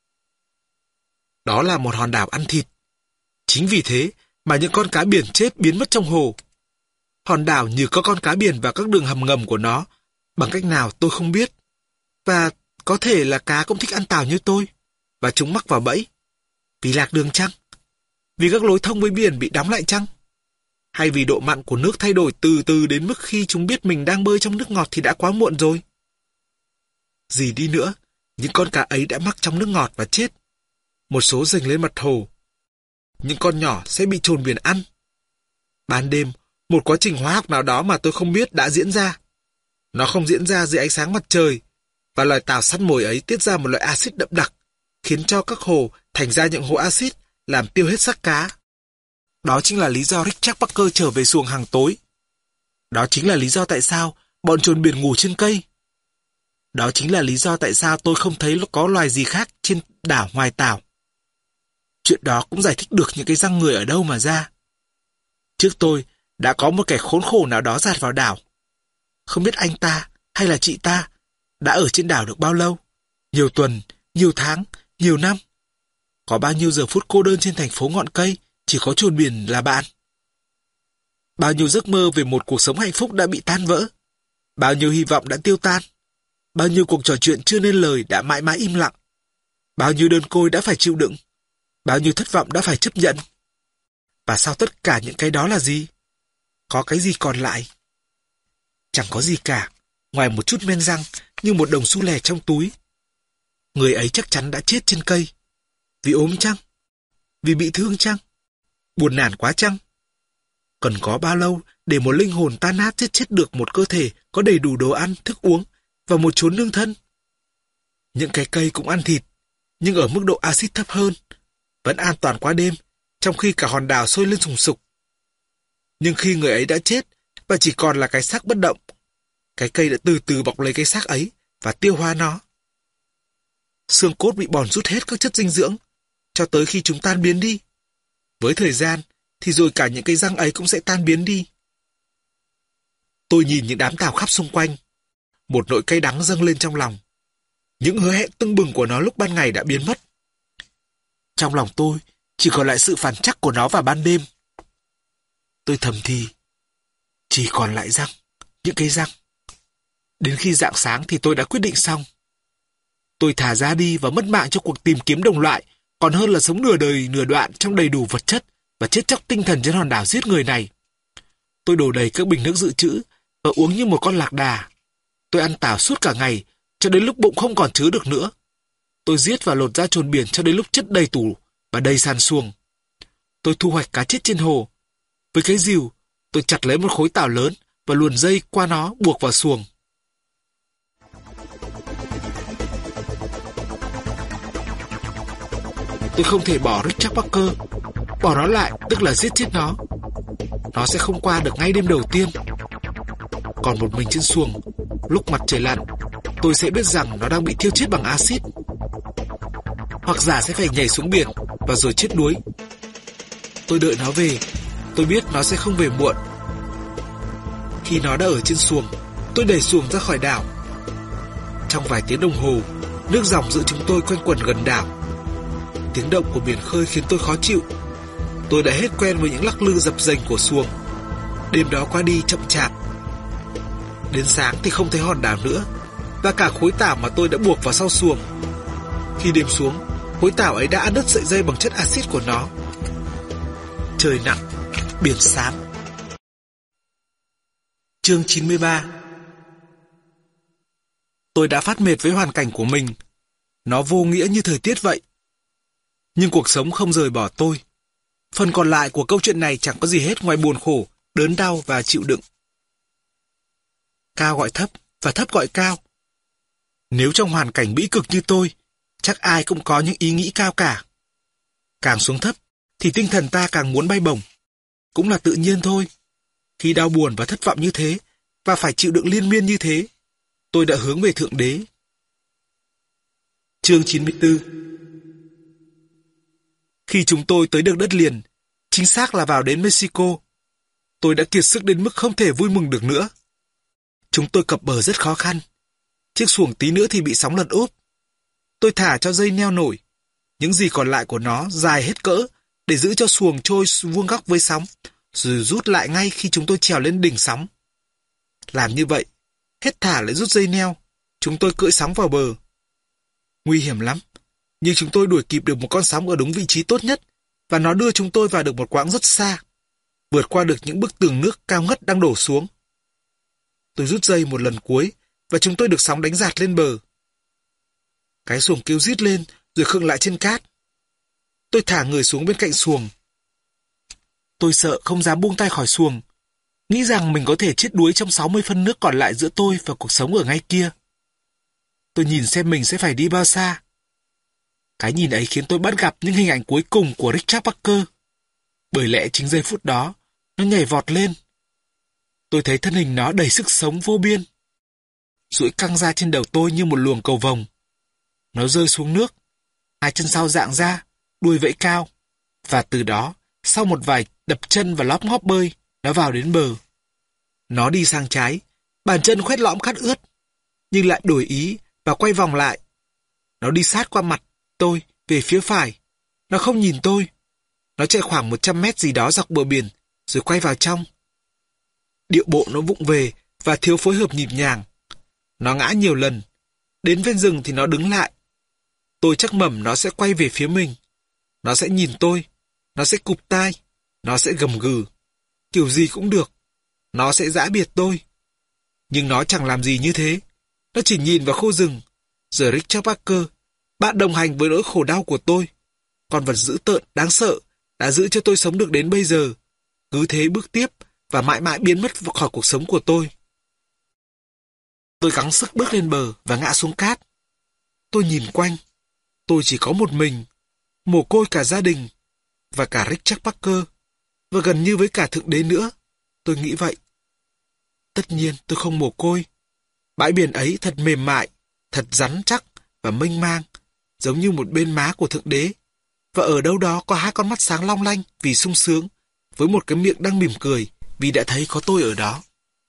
Đó là một hòn đảo ăn thịt. Chính vì thế mà những con cá biển chết biến mất trong hồ. Hòn đảo như có con cá biển và các đường hầm ngầm của nó. Bằng cách nào tôi không biết. Và có thể là cá cũng thích ăn tảo như tôi. Và chúng mắc vào bẫy. Vì lạc đường chăng? Vì các lối thông với biển bị đóng lại chăng? Hay vì độ mặn của nước thay đổi từ từ đến mức khi chúng biết mình đang bơi trong nước ngọt thì đã quá muộn rồi? Gì đi nữa, những con cá ấy đã mắc trong nước ngọt và chết. Một số dâng lên mặt hồ. Những con nhỏ sẽ bị trồn biển ăn. Ban đêm, một quá trình hóa học nào đó mà tôi không biết đã diễn ra. Nó không diễn ra dưới ánh sáng mặt trời, và loài tảo săn mồi ấy tiết ra một loại axit đậm đặc, khiến cho các hồ thành ra những hố axit, làm tiêu hết xác cá. Đó chính là lý do Richard Parker trở về xuồng hàng tối. Đó chính là lý do tại sao bọn chuồn biển ngủ trên cây. Đó chính là lý do tại sao tôi không thấy có loài gì khác trên đảo ngoài tảo. Chuyện đó cũng giải thích được những cái răng người ở đâu mà ra. Trước tôi, đã có một kẻ khốn khổ nào đó dạt vào đảo. Không biết anh ta hay là chị ta đã ở trên đảo được bao lâu? Nhiều tuần, nhiều tháng, nhiều năm. Có bao nhiêu giờ phút cô đơn trên thành phố ngọn cây, chỉ có chuồn biển là bạn. Bao nhiêu giấc mơ về một cuộc sống hạnh phúc đã bị tan vỡ. Bao nhiêu hy vọng đã tiêu tan. Bao nhiêu cuộc trò chuyện chưa nên lời đã mãi mãi im lặng. Bao nhiêu đơn côi đã phải chịu đựng. Bao nhiêu thất vọng đã phải chấp nhận. Và sau tất cả những cái đó là gì? Có cái gì còn lại? Chẳng có gì cả, ngoài một chút men răng như một đồng xu lẻ trong túi. Người ấy chắc chắn đã chết trên cây. Vì ốm chăng? Vì bị thương chăng? Buồn nản quá chăng? Cần có bao lâu để một linh hồn tan nát giết chết được một cơ thể có đầy đủ đồ ăn, thức uống và một chốn nương thân? Những cái cây cũng ăn thịt, nhưng ở mức độ axit thấp hơn, vẫn an toàn qua đêm, trong khi cả hòn đảo sôi lên sùng sục. Nhưng khi người ấy đã chết và chỉ còn là cái xác bất động, cái cây đã từ từ bọc lấy cái xác ấy và tiêu hóa nó. Xương cốt bị bòn rút hết các chất dinh dưỡng, cho tới khi chúng tan biến đi. Với thời gian, thì rồi cả những cái răng ấy cũng sẽ tan biến đi. Tôi nhìn những đám tảo khắp xung quanh. Một nỗi cay đắng dâng lên trong lòng. Những hứa hẹn tưng bừng của nó lúc ban ngày đã biến mất. Trong lòng tôi chỉ còn lại sự phản trắc của nó vào ban đêm. Tôi thầm thì, chỉ còn lại răng, những cái răng. Đến khi rạng sáng thì tôi đã quyết định xong. Tôi thả ra đi và mất mạng cho cuộc tìm kiếm đồng loại, còn hơn là sống nửa đời nửa đoạn trong đầy đủ vật chất và chết chóc tinh thần trên hòn đảo giết người này. Tôi đổ đầy các bình nước dự trữ và uống như một con lạc đà. Tôi ăn tảo suốt cả ngày, cho đến lúc bụng không còn chứa được nữa. Tôi giết và lột ra chuồn biển cho đến lúc chất đầy tủ và đầy sàn xuồng. Tôi thu hoạch cá chết trên hồ. Với cái rìu, tôi chặt lấy một khối tảo lớn và luồn dây qua nó buộc vào xuồng. Tôi không thể bỏ Richard Parker. Bỏ nó lại tức là giết chết nó. Nó sẽ không qua được ngay đêm đầu tiên. Còn một mình trên xuồng, lúc mặt trời lặn, tôi sẽ biết rằng nó đang bị thiêu chết bằng axit. Hoặc giả sẽ phải nhảy xuống biển và rồi chết đuối. Tôi đợi nó về. Tôi biết nó sẽ không về muộn. Khi nó đã ở trên xuồng, tôi đẩy xuồng ra khỏi đảo. Trong vài tiếng đồng hồ, nước dòng giữa chúng tôi quanh quẩn gần đảo. Tiếng động của biển khơi khiến tôi khó chịu. Tôi đã hết quen với những lắc lư dập dềnh của xuồng. Đêm đó qua đi chậm chạp. Đến sáng thì không thấy hòn đảo nữa, và cả khối tảo mà tôi đã buộc vào sau xuồng. Khi đêm xuống, khối tảo ấy đã ăn đứt sợi dây bằng chất axit của nó. Trời nặng, biển xám. Chương 93. Tôi đã phát mệt với hoàn cảnh của mình. Nó vô nghĩa như thời tiết vậy. Nhưng cuộc sống không rời bỏ tôi. Phần còn lại của câu chuyện này chẳng có gì hết ngoài buồn khổ, đớn đau và chịu đựng. Cao gọi thấp và thấp gọi cao. Nếu trong hoàn cảnh bĩ cực như tôi, chắc ai cũng có những ý nghĩ cao cả. Càng xuống thấp thì tinh thần ta càng muốn bay bổng. Cũng là tự nhiên thôi. Khi đau buồn và thất vọng như thế, và phải chịu đựng liên miên như thế, tôi đã hướng về Thượng Đế. Chương 94. Khi chúng tôi tới được đất liền, chính xác là vào đến Mexico, tôi đã kiệt sức đến mức không thể vui mừng được nữa. Chúng tôi cập bờ rất khó khăn. Chiếc xuồng tí nữa thì bị sóng lật úp. Tôi thả cho dây neo nổi. Những gì còn lại của nó dài hết cỡ để giữ cho xuồng trôi vuông góc với sóng, rồi rút lại ngay khi chúng tôi trèo lên đỉnh sóng. Làm như vậy, hết thả lại rút dây neo, chúng tôi cưỡi sóng vào bờ. Nguy hiểm lắm, nhưng chúng tôi đuổi kịp được một con sóng ở đúng vị trí tốt nhất, và nó đưa chúng tôi vào được một quãng rất xa, vượt qua được những bức tường nước cao ngất đang đổ xuống. Tôi rút dây một lần cuối, và chúng tôi được sóng đánh dạt lên bờ. Cái xuồng kêu rít lên, rồi khựng lại trên cát. Tôi thả người xuống bên cạnh xuồng. Tôi sợ không dám buông tay khỏi xuồng, nghĩ rằng mình có thể chết đuối trong 60 phân nước còn lại giữa tôi và cuộc sống ở ngay kia. Tôi nhìn xem mình sẽ phải đi bao xa. Cái nhìn ấy khiến tôi bắt gặp những hình ảnh cuối cùng của Richard Parker. Bởi lẽ chính giây phút đó, nó nhảy vọt lên. Tôi thấy thân hình nó đầy sức sống vô biên, duỗi căng ra trên đầu tôi như một luồng cầu vồng. Nó rơi xuống nước, hai chân sau dạng ra, đuôi vẫy cao. Và từ đó, sau một vài đập chân và lóp ngóp bơi, nó vào đến bờ. Nó đi sang trái, bàn chân khoét lõm cát ướt, nhưng lại đổi ý và quay vòng lại. Nó đi sát qua mặt tôi về phía phải. Nó không nhìn tôi. Nó chạy khoảng 100 mét gì đó dọc bờ biển, rồi quay vào trong. Điệu bộ nó vụng về và thiếu phối hợp nhịp nhàng. Nó ngã nhiều lần. Đến ven rừng thì nó đứng lại. Tôi chắc mẩm nó sẽ quay về phía mình. Nó sẽ nhìn tôi. Nó sẽ cụp tai. Nó sẽ gầm gừ. Kiểu gì cũng được. Nó sẽ giã biệt tôi. Nhưng nó chẳng làm gì như thế. Nó chỉ nhìn vào khu rừng. Giờ Richard Parker, bạn đồng hành với nỗi khổ đau của tôi, con vật dữ tợn, đáng sợ, đã giữ cho tôi sống được đến bây giờ, cứ thế bước tiếp và mãi mãi biến mất khỏi cuộc sống của tôi. Tôi gắng sức bước lên bờ và ngã xuống cát. Tôi nhìn quanh. Tôi chỉ có một mình, mồ côi cả gia đình, và cả Richard Parker, và gần như với cả Thượng Đế nữa. Tôi nghĩ vậy. Tất nhiên tôi không mồ côi. Bãi biển ấy thật mềm mại, thật rắn chắc và mênh mang, giống như một bên má của Thượng Đế. Và ở đâu đó có hai con mắt sáng long lanh vì sung sướng, với một cái miệng đang mỉm cười vì đã thấy có tôi ở đó.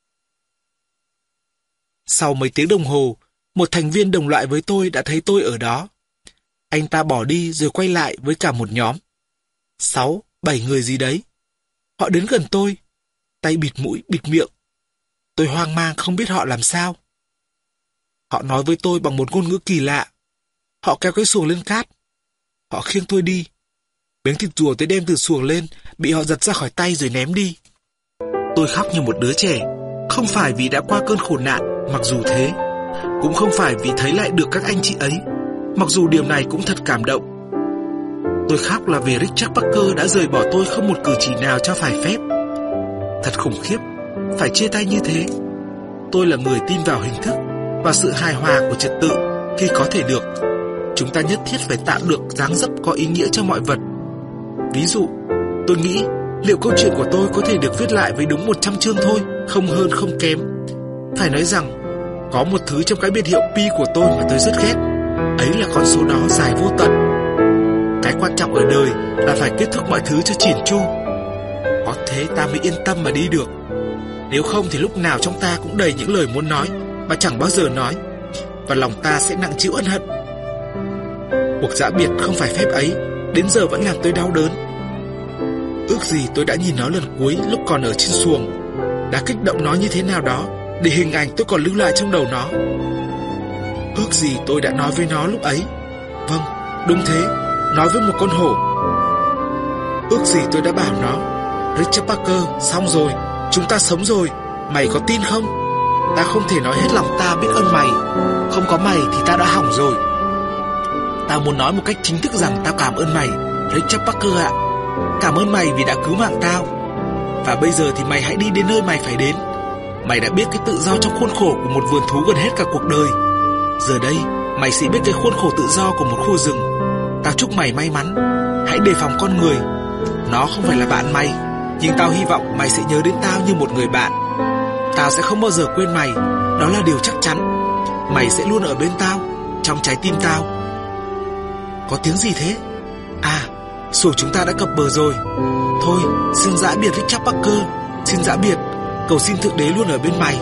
Sau mấy tiếng đồng hồ, một thành viên đồng loại với tôi đã thấy tôi ở đó. Anh ta bỏ đi rồi quay lại với cả một nhóm. 6, 7 người gì đấy. Họ đến gần tôi, tay bịt mũi, bịt miệng. Tôi hoang mang không biết họ làm sao. Họ nói với tôi bằng một ngôn ngữ kỳ lạ. Họ kéo cái xuồng lên cát. Họ khiêng tôi đi. Miếng thịt rùa tôi đem từ xuồng lên bị họ giật ra khỏi tay rồi ném đi. Tôi khóc như một đứa trẻ, không phải vì đã qua cơn khổ nạn, mặc dù thế, cũng không phải vì thấy lại được các anh chị ấy, mặc dù điều này cũng thật cảm động. Tôi khóc là vì Richard Parker đã rời bỏ tôi không một cử chỉ nào cho phải phép. Thật khủng khiếp, phải chia tay như thế. Tôi là người tin vào hình thức, vào sự hài hòa của trật tự khi có thể được. Chúng ta nhất thiết phải tạo được dáng dấp có ý nghĩa cho mọi vật. Ví dụ, tôi nghĩ liệu câu chuyện của tôi có thể được viết lại với đúng 100 chương thôi, không hơn không kém. Phải nói rằng, có một thứ trong cái biệt hiệu pi của tôi mà tôi rất ghét. Ấy là con số đó dài vô tận. Cái quan trọng ở đời là phải kết thúc mọi thứ cho chỉn chu. Có thế ta mới yên tâm mà đi được. Nếu không thì lúc nào trong ta cũng đầy những lời muốn nói mà chẳng bao giờ nói, và lòng ta sẽ nặng chịu ân hận. Cuộc giã biệt không phải phép ấy, đến giờ vẫn làm tôi đau đớn. Ước gì tôi đã nhìn nó lần cuối lúc còn ở trên xuồng, đã kích động nó như thế nào đó, để hình ảnh tôi còn lưu lại trong đầu nó. Ước gì tôi đã nói với nó lúc ấy. Vâng, đúng thế, nói với một con hổ. Ước gì tôi đã bảo nó: Richard Parker, xong rồi, chúng ta sống rồi, mày có tin không? Ta không thể nói hết lòng ta biết ơn mày. Không có mày thì ta đã hỏng rồi. Ta muốn nói một cách chính thức rằng tao cảm ơn mày, Richard Parker ạ. Cảm ơn mày vì đã cứu mạng tao. Và bây giờ thì mày hãy đi đến nơi mày phải đến. Mày đã biết cái tự do trong khuôn khổ của một vườn thú gần hết cả cuộc đời. Giờ đây, mày sẽ biết cái khuôn khổ tự do của một khu rừng. Tao chúc mày may mắn. Hãy đề phòng con người. Nó không phải là bạn mày, nhưng tao hy vọng mày sẽ nhớ đến tao như một người bạn. Tao sẽ không bao giờ quên mày, đó là điều chắc chắn. Mày sẽ luôn ở bên tao, trong trái tim tao. Có tiếng gì thế? À, xuồng chúng ta đã cập bờ rồi. Thôi, xin giã biệt Richard Parker. Xin giã biệt. Cầu xin Thượng Đế luôn ở bên mày.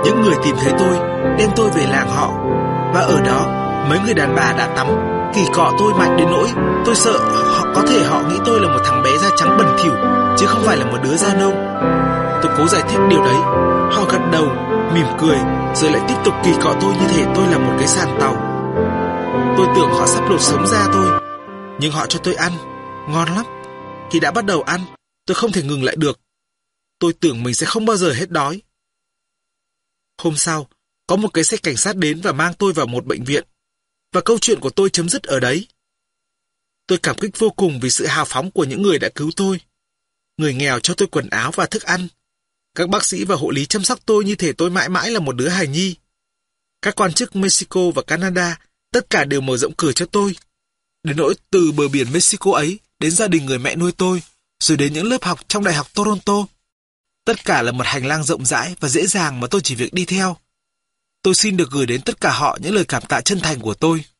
Những người tìm thấy tôi, đem tôi về làng họ. Và ở đó, mấy người đàn bà đã tắm, kỳ cọ tôi mạnh đến nỗi tôi sợ họ nghĩ tôi là một thằng bé da trắng bẩn thỉu, chứ không phải là một đứa da nâu. Tôi cố giải thích điều đấy. Họ gật đầu, mỉm cười, rồi lại tiếp tục kỳ cọ tôi như thể tôi là một cái sàn tàu. Tôi tưởng họ sắp lột sống da tôi, nhưng họ cho tôi ăn, ngon lắm. Khi đã bắt đầu ăn, tôi không thể ngừng lại được. Tôi tưởng mình sẽ không bao giờ hết đói. Hôm sau, có một cái xe cảnh sát đến và mang tôi vào một bệnh viện. Và câu chuyện của tôi chấm dứt ở đấy. Tôi cảm kích vô cùng vì sự hào phóng của những người đã cứu tôi. Người nghèo cho tôi quần áo và thức ăn. Các bác sĩ và hộ lý chăm sóc tôi như thể tôi mãi mãi là một đứa hài nhi. Các quan chức Mexico và Canada tất cả đều mở rộng cửa cho tôi. Đến nỗi từ bờ biển Mexico ấy đến gia đình người mẹ nuôi tôi, rồi đến những lớp học trong Đại học Toronto. Tất cả là một hành lang rộng rãi và dễ dàng mà tôi chỉ việc đi theo. Tôi xin được gửi đến tất cả họ những lời cảm tạ chân thành của tôi.